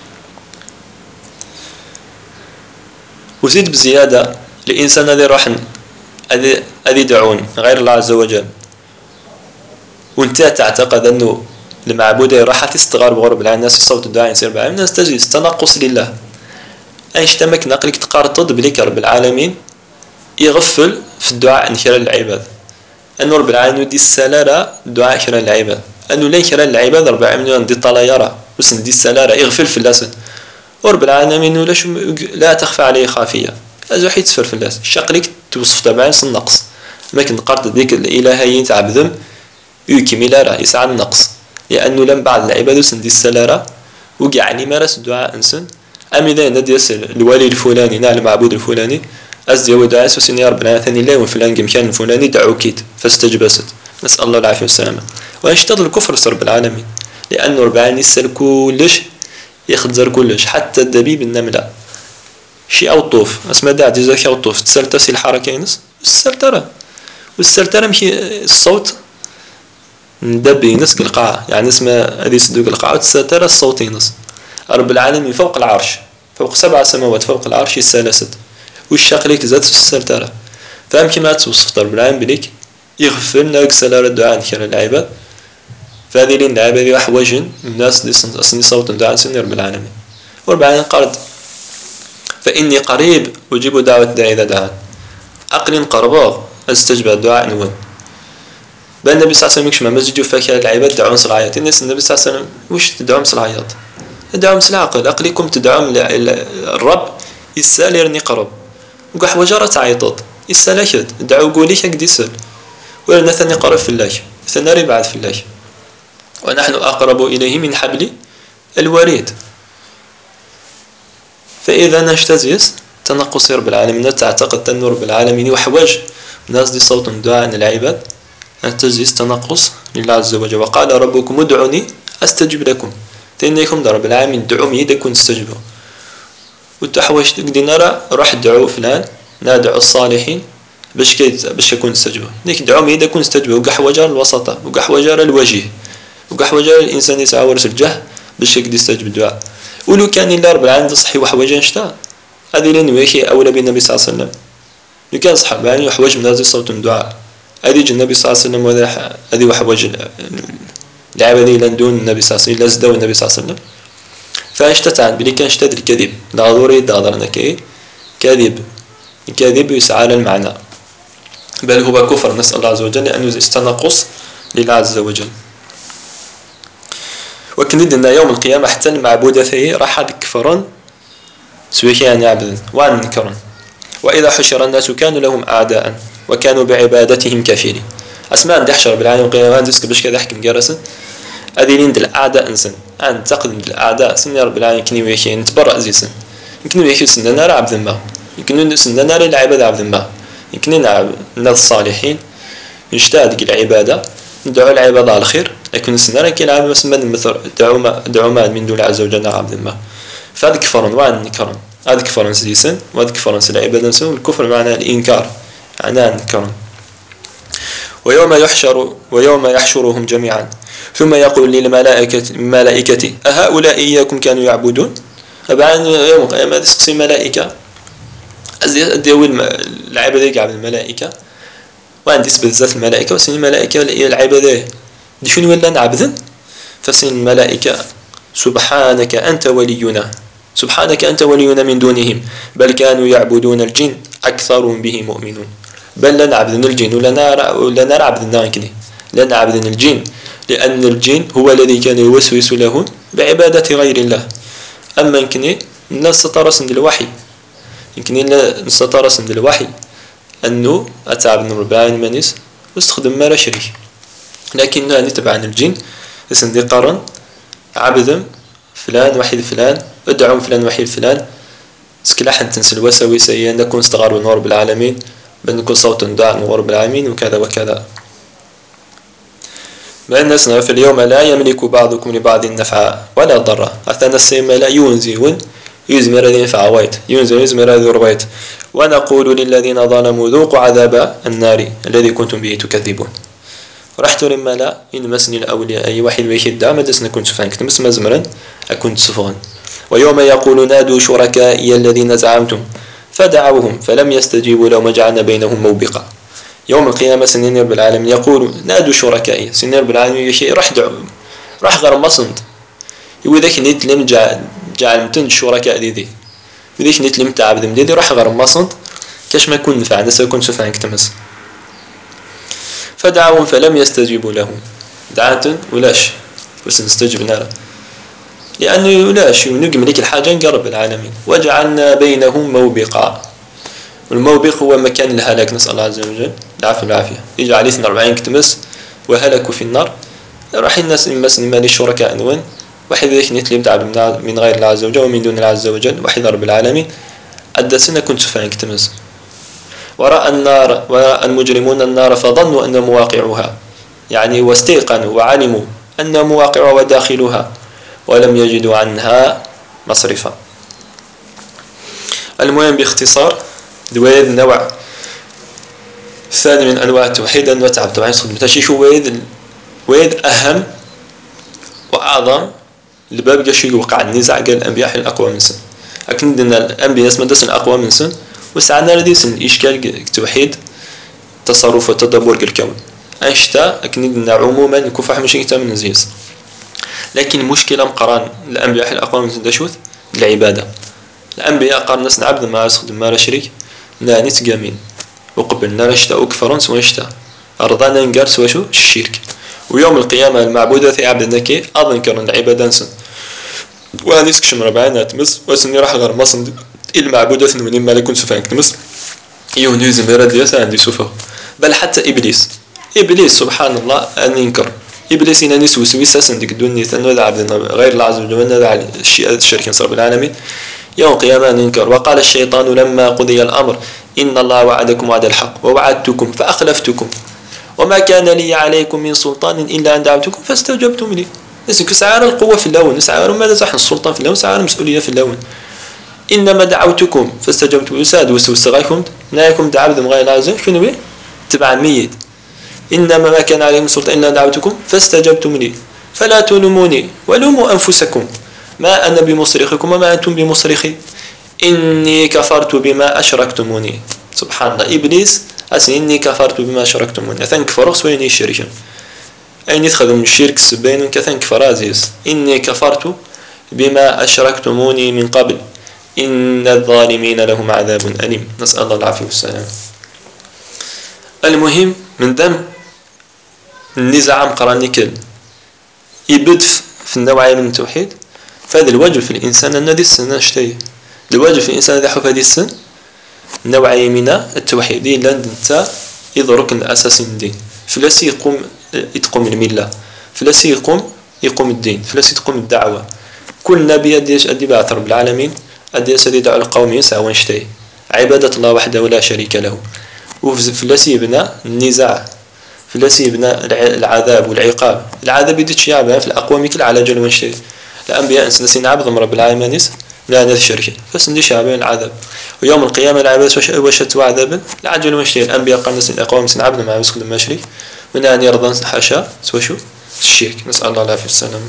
وزيد بزيادة الإنسان الذي راح الذي يدعون غير الله عز وجل وانت تعتقد أنه المعبود راح تستغرب غرب العالم الناس صوت الدعاء يصير بعالم الناس تجلس تنقص لله. أيشتمك نقلك تقارطد بليك رب العالمين يغفل في الدعاء عن خلال العباد، أنه رب العالمين يدي السلالة الدعاء خلال العباد، أنه لا خلال العباد رب العالمين يدي طلا يرى وسن دي السلالة يغفل في اللسن، ورب العالمين لا تخفى عليه خافية أزوحي تسفر في اللسن الشقلك توصف تبعين النقص. لكن قارت ذيك الإلهيين تعبدهم يكمل راه يسعى النقص، لأنه لم بعد العباد سندي السلارة وقعني مارس الدعاء إنسان أم إذا ندي الولي الفلاني نال المعبود الفلاني أزدي ودعاء سوسني رب العالمين ثاني الله وفلان كان الفلاني دعو كيد فاستجبست، نسأل الله العافية والسلامة. ويشتغل الكفر في رب العالمين، لأنه رب العالمين يسأل كلش يخدزر كلش حتى الدبيب النملة شي أو الطوف اسمها داع جزاك أو الطوف تسلتسي الحركة ينس السلترة والسلترة مشي الصوت ندب ينس القاعة يعني اسمها هذه صدوق القاعة وتستر الصوت ينس. رب العالمين فوق العرش فوق 7 سماوات فوق العرش السلاسل والشقليك زاد في السلترة. فهم كما توصف رب العالمين بليك يغفل لك سلالة الدعاء خير العباد، فهذه لين العباد أحوج الناس دي أصني صوت الدعاء سن رب العالمين. ورب العالمين قال فإني قريب أجيب دعوة الداعي إذا دعان، أقل قرباغ أستجب الدعاء نون. بل النبي صلى الله عليه وسلم يكشف مسجد وفاكهة العباد دعون صلاحيات الناس. النبي صلى الله عليه وسلم وش تدعون صلاحيات؟ تدعون العقل عقلكم تدعون الرب يسال يرني قرب وقح وجرة تعيطات يسال أكد دعوا قولي هكذا يسال ولنا ثاني قرب في الله ثاني بعد في الله ونحن أقرب إليه من حبل الوريد. فإذا نجتزيس تنقص رب العالمين تعتقد أن رب العالمين وحواج الناس دي صوت دعاء العباد تجلس تنقص لله عز وجل. وقال ربكم ادعوني أستجب لكم تإنكم رب العالمين دعوا يدكم تستجبوا وتحوش تقدي نرى روح ادعوا فلان ندعو الصالحين باش يكون تستجبوا ديك دعوا يدكم تستجبوا وقح وجار الوسطة وقح وجار الوجه وقح وجار الإنسان يسعى ورس الجه باش يقدر يستجب الدعاء. ولو كان إلا رب العالمين تصحي وحوجان شتا هذه لين ويخي أولى بالنبي صلى الله عليه وسلم. لو كان صحاب يعني وحوج من هذا صوت الدعاء هذه النبي صلى الله عليه وسلم وهذا هذه وحوج العبادي لن دون النبي صلى الله عليه وسلم لازدوا النبي صلى الله عليه وسلم. فاشتتعن بلي كان اشتد الكذب ضروري ضرنا كذب يسعى للمعنى بل هو كفر نسأل الله عز وجل لأنه استنقص لله عز وجل. وكندنا يوم القيامة حتى المعبودة فيه راح كفرا سوي كان يعبد وان نكرن. وإذا حشر الناس كانوا لهم أعداء وكانوا بعبادتهم كافرين. أسماء دي حشر بالعين وقيامان ديسك باش كذا حكم جرسن أذيلين دل الأعداء إنسان أن تقدم الأعداء سن رب العالمين كني ويكي نتبرأ زيسن يمكن ويكي سن نار عبد ما يمكن سن نار العبادة عبد ما يمكن نعب الناس الصالحين نجتهد العبادة ندعو العبادة على الخير لكن سن كي العبادة بس من مثل دعو ما من دون عز وجل عبد ما فهذا كفر وان نكرن هذا كفر زيسن وهذا كفر سن العبادة سن الكفر معناه الإنكار معناه نكرن. ويوم يحشرهم جميعا ثم يقول للملائكة أهؤلاء إياكم كانوا يعبدون. طبعا يوم القيامة تسقسي الملائكة أديو العبادة يعبد الملائكة وعندي بذات الملائكة وسن الملائكة العبادة دي شنو ولا نعبدن فسن الملائكة سبحانك أنت ولينا سبحانك أنت ولينا من دونهم بل كانوا يعبدون الجن أكثرهم به مؤمنون. بل لا نعبدن الجن ولا نعبد الناكني لا نعبدن الجن لأن الجن هو الذي كان يوسوس لهم بعبادة غير الله. أما يمكن نستطرس عند الوحي يمكن نستطرس عند الوحي أنه أتعبد رب العالمين منيس واستخدم ما لا شريك لكنها نتبع عن الجن اسم قرن عبد فلان وحيد فلان ادعو فلان وحيد فلان سكلاح تنسى الوساوس هي نكون استغار من رب العالمين بل نكون صوت داع من رب العالمين وكذا وكذا. ما الناس في اليوم لا يملك بعضكم لبعض نفعا ولا ضرا حتى السيما لا ينزون يزمر الذين فعويت يزمر ذربيت ونقول للذين ظلموا ذوقوا عذاب النار الذي كنتم به تكذبون. رحت لما لا إن مسني الأولياء أي واحد ويشد دام دسنا كنت فانك تمس مزمرا أكنت سفغا. ويوم يقول نادوا شركائي الذين زعمتم فدعوهم فلم يستجيبوا لهم وجعلنا بينهم موبقا. يوم القيامة سنين رب العالمين يقول نادوا شركائي سنين رب العالمين يشي راح دعو راح غير مصند يقول ذاك نيت لم جعل متن الشركاء دي وذاك نيت لم تعبد دي راح غير مصند كاش ما كن نفع نسا كنت سفع كتمس. فدعوهم فلم يستجيبوا لهم دعات ولاش بس نستجبنا له لأنه ولاش ونجملك الحاجة نقرب العالمين وجعلنا بينهم موبقا. والموبق هو مكان الهلاك نسأل الله عز وجل العافية والعافية يجعل 42 كتمس وهلكوا في النار راح الناس مثلا مالي الشركاء نوين واحد ذيك نتلي بتعب من غير الله عز وجل ومن دون الله عز وجل واحد رب العالمين أدى سنة كنت فاين كتمس. ورأى المجرمون النار فظنوا أن مواقعها يعني واستيقنوا وعلموا أن مواقعها وداخلها ولم يجدوا عنها مصرفا. المهم باختصار دويد نوع ثاني من أنواع التوحيد أنه تعب طبعا يصدق متاشي شو ويد أهم وأعظم الباب جشي وقع النزاع قال الأنبياء الأقوى من سن لكن أن الأنبياء اسمه دسن أقوى من سن وسعنا لديسن الإشكال التوحيد تصرف وتدبر الكون أنشتا لكن أن عموما كفح مشي من زيس. لكن المشكلة مقران الأنبياء الأقوى من سن دشوث العبادة. الأنبياء قال ناس عبد ما يصدق ما لا شريك لا نتقامين وقبلنا رشتا وكفرون سوى اشتا أرضانا نقار سوى شو الشرك. ويوم القيامة المعبودة في عبد النكي أظن كان العبادة نسن وانيسك شمر بعينها تمس واسني راح غير مصن المعبودة ثنوني ما لكن سفان تمس يونيز مراد يسا عندي سفه. بل حتى إبليس سبحان الله أن ينكر إبليس إن نسوس ويساس عندك الدنيا ثنو عبدنا غير الله عز وجل ندع الشرك رب العالمين. يوم القيامة ننكر وقال الشيطان لما قضي الأمر إن الله وعدكم وعد الحق ووعدتكم فأخلفتكم وما كان لي عليكم من سلطان إلا أن دعوتكم فاستجبتم لي. نسك سعار القوة في اللون سعار ماذا زحن السلطان في اللون سعار المسؤولية في اللون. إنما دعوتكم فاستجبتم يساد وسغيكم نايكم دعوتم غير لازم شنو بيه تبع الميت. إنما ما كان عليكم سلطان إلا أن دعوتكم فاستجبتم لي فلا تلوموني ولوموا أنفسكم ما أنا بمصرخكم وما أنتم بمصرخي إني كفرت بما أشركتموني. سبحان الله إبليس أسن إني كفرت بما أشركتموني أثنك فرق وين يشركون أين يدخل من الشرك سبين كثنك فرازيس إني كفرت بما أشركتموني من قبل إن الظالمين لهم عذاب أليم. نسأل الله العافية والسلام. المهم من دم النزاع مقراني كل يبدف في النوعية من التوحيد فهذا الواجب في الإنسان أن هذه السنة اشتهي الواجب في الإنسان إذا حف هذه السن نوعية من التوحيد لأن أنت إذا ركن الأساسي من الدين فلاسي يقوم الملة، فلاسي يقوم الدين، فلاسي تقوم الدعوة. كل نبي أدي بعث رب العالمين أدي يدعو القوم يسعى ويشتهي عبادة الله وحده ولا شريك له. وفلاسي يبنى النزاع، فلاسي يبنى العذاب والعقاب. العذاب يدي شيعبا في الأقوام كل على جل ويشتهي. الأنبياء سنسين عبدهم رب العالمين لا نذ شركه فسندي شعبين العذاب. ويوم القيامة العباد وشت وعذاب العجل ويشتهي. الأنبياء قال نسين الأقوام سن عبدهم مع مسكن المشري من أن يرضى حاشا سوشو الشرك، نسأل الله العافية والسلامة.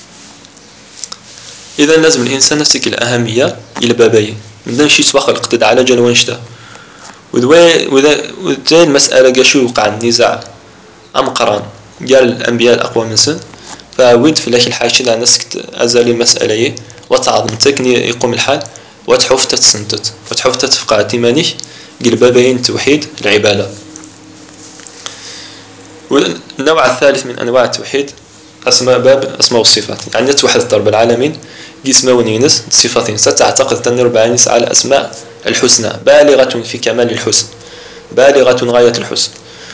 إذا لازم الإنسان نفسك الأهمية إلى بابين من دون شيء سبق الاقتداء على جل وانشته. وإذا المسألة قشو وقع النزاع أم قران قال الأنبياء الأقوى من سن فود في لك الحاجة لا نسك أزال المسألة وتعظم تكني يقوم الحال وتحوف تتسنتت وتحوف تتفقع تمانيه قل بابين توحيد العبادة. والنوع الثالث من أنواع التوحيد باب أسماء والصفات، يعني توحد رب العالمين جسم ونينس صفاتين ستعتقد أن رب العالمين على الأسماء الحسنى بالغة في كمال الحسن، بالغة غاية الحسن.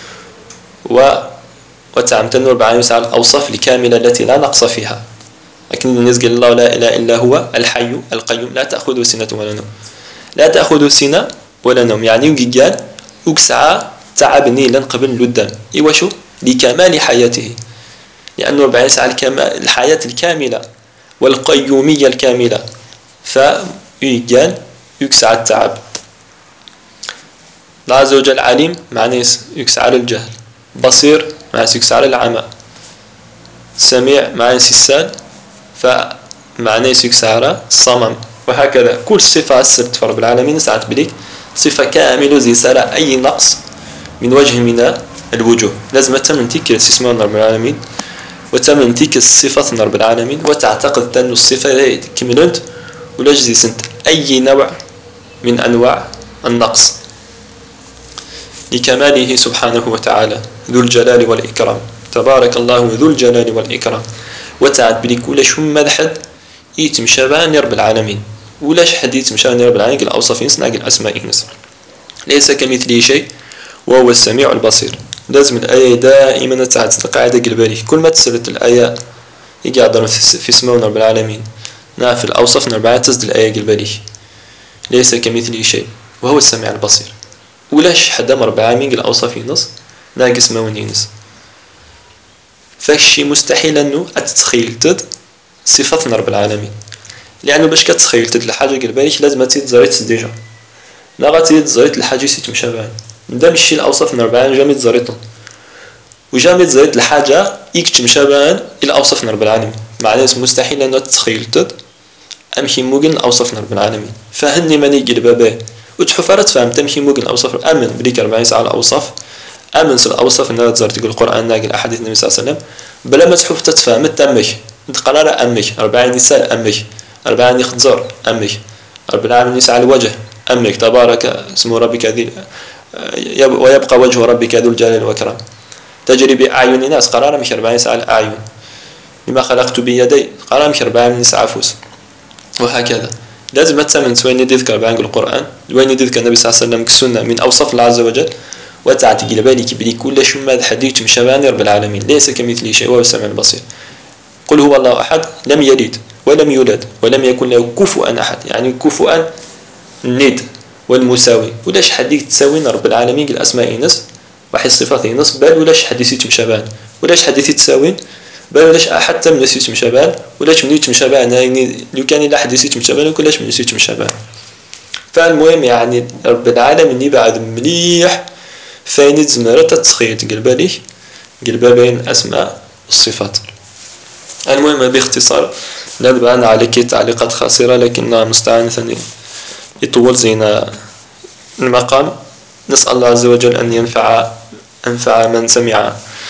وتعمتن رب العالمين على الأوصاف الكاملة التي لا نقص فيها. لكن الناس قال الله لا إله إلا هو الحي القيوم لا تأخذه سنة ولا نوم، لا تأخذه سنة ولا نوم، يعني قال وكسعى تعبني لن قبل للدم إيوشو لكمال حياته، لأنه رب العالمين على الحياة الكاملة والقيومية الكاملة فيقال يكسع التعب. الله عز وجل عليم معناه يكسع على الجهل، بصير معناه يكسع على العمى، سميع معناه السال فمعناه يكسع على الصمم. وهكذا كل صفة أسرت رب العالمين ساعات بليك صفة كاملة زي سال أي نقص من وجه من الوجوه لازم تمنتك اسمه رب العالمين وتمنتك الصفة رب العالمين وتعتقد أن الصفة كملت ولا جزي سنت أي نوع من أنواع النقص لكماله سبحانه وتعالى ذو الجلال والإكرام. تبارك الله ذو الجلال والإكرام. وتعد بليك ولاش هم مدحد يتمشابان رب العالمين ولاش حد يتمشابان رب العالمين الأوصافين سناق الأسماء نسر ليس كمثله شيء وهو السميع البصير. لازم الآية دائما تعد القاعدة قلبالي كل ما تسرت الآية يقعد في اسمه رب العالمين في الأوصاف رب العالمين تزد الآية قلبالي ليس كمثله شيء وهو السميع البصير. ولاش حد رب العالمين الأوصاف نص ناقص ما ونينس فشي مستحيل أنه أتتخيل تد صفة رب العالمين، لأنه باش كتخيل تد الحاجة قلباليش لازم تزريت ديجا لا غاتي تزريت الحاجة سيت مشابهة دا مشي الأوصاف رب العالمين جامي تزريتهم وجامي تزريت الحاجة يكتش مشابهة إلى أوصاف رب العالمين معناه مستحيل أنه تتخيل تد أمشي موجن الأوصاف رب العالمين. فهني من يجي البابين وتحفرت فهم تمشي موجن الأوصاف آمن بريك 40 على الأوصاف آمن سل الأوصاف إنها تزرت تقول القرآن ناقل أحاديث النبي صلى الله عليه وسلم بلا ما تحف تتفهم تمش أنت قرار أمش 40 نساء أمش 40 خنزر أمش رب العالمين يسعى الوجه أمك تبارك اسم ربك ذي ويبقى وجه ربك ذو الجلال والإكرام تجري بأعين الناس قرار مش 40 على الأعين بما خلقت بيدي قرار مش 40 نساء فوس. وهكذا لازم تسمن وين يذكر بعن القرآن وين يذكر النبي صلى الله عليه وسلم كسنة من أوصاف الله عز وجل وتعتقد بالك بلي كل شيء ما حديث مشابه رب العالمين ليس كمثله شيء وهو السميع البصير. قل هو الله أحد لم يلد ولم يولد ولم يكن له كفوا أحد، يعني كفوا الند والمساوي ولاش حديث تساوي رب العالمين الأسماء نص واحد صفاته نص بل ولاش حديث مشابه ولاش حديث تساوي بل ولاش حتى من نسيت مشابه ولاش من نسيت مشابه يعني لو كان لا حد نسيت مشابه ولاش من نسيت مشابه. فالمهم يعني رب العالمين بعد مليح فاين زمرة تتخيل قلبا بين أسماء الصفات. المهم باختصار ندبع أنا عليك تعليقات خاسرة لكنها مستعانة يطول زينا المقام. نسأل الله عز وجل أن أنفع من سمع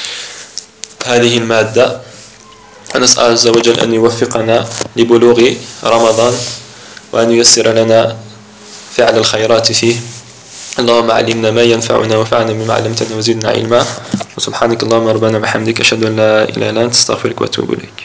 هذه المادة ونسأل الله عز وجل أن يوفقنا لبلوغ رمضان وأن ييسر لنا فعل الخيرات فيه. اللهم علمنا ما ينفعنا وانفعنا بما علمتنا وزدنا علما. وسبحانك اللهم ربنا وبحمدك أشهد أن لا إله إلا أنت أستغفرك وأتوب إليك.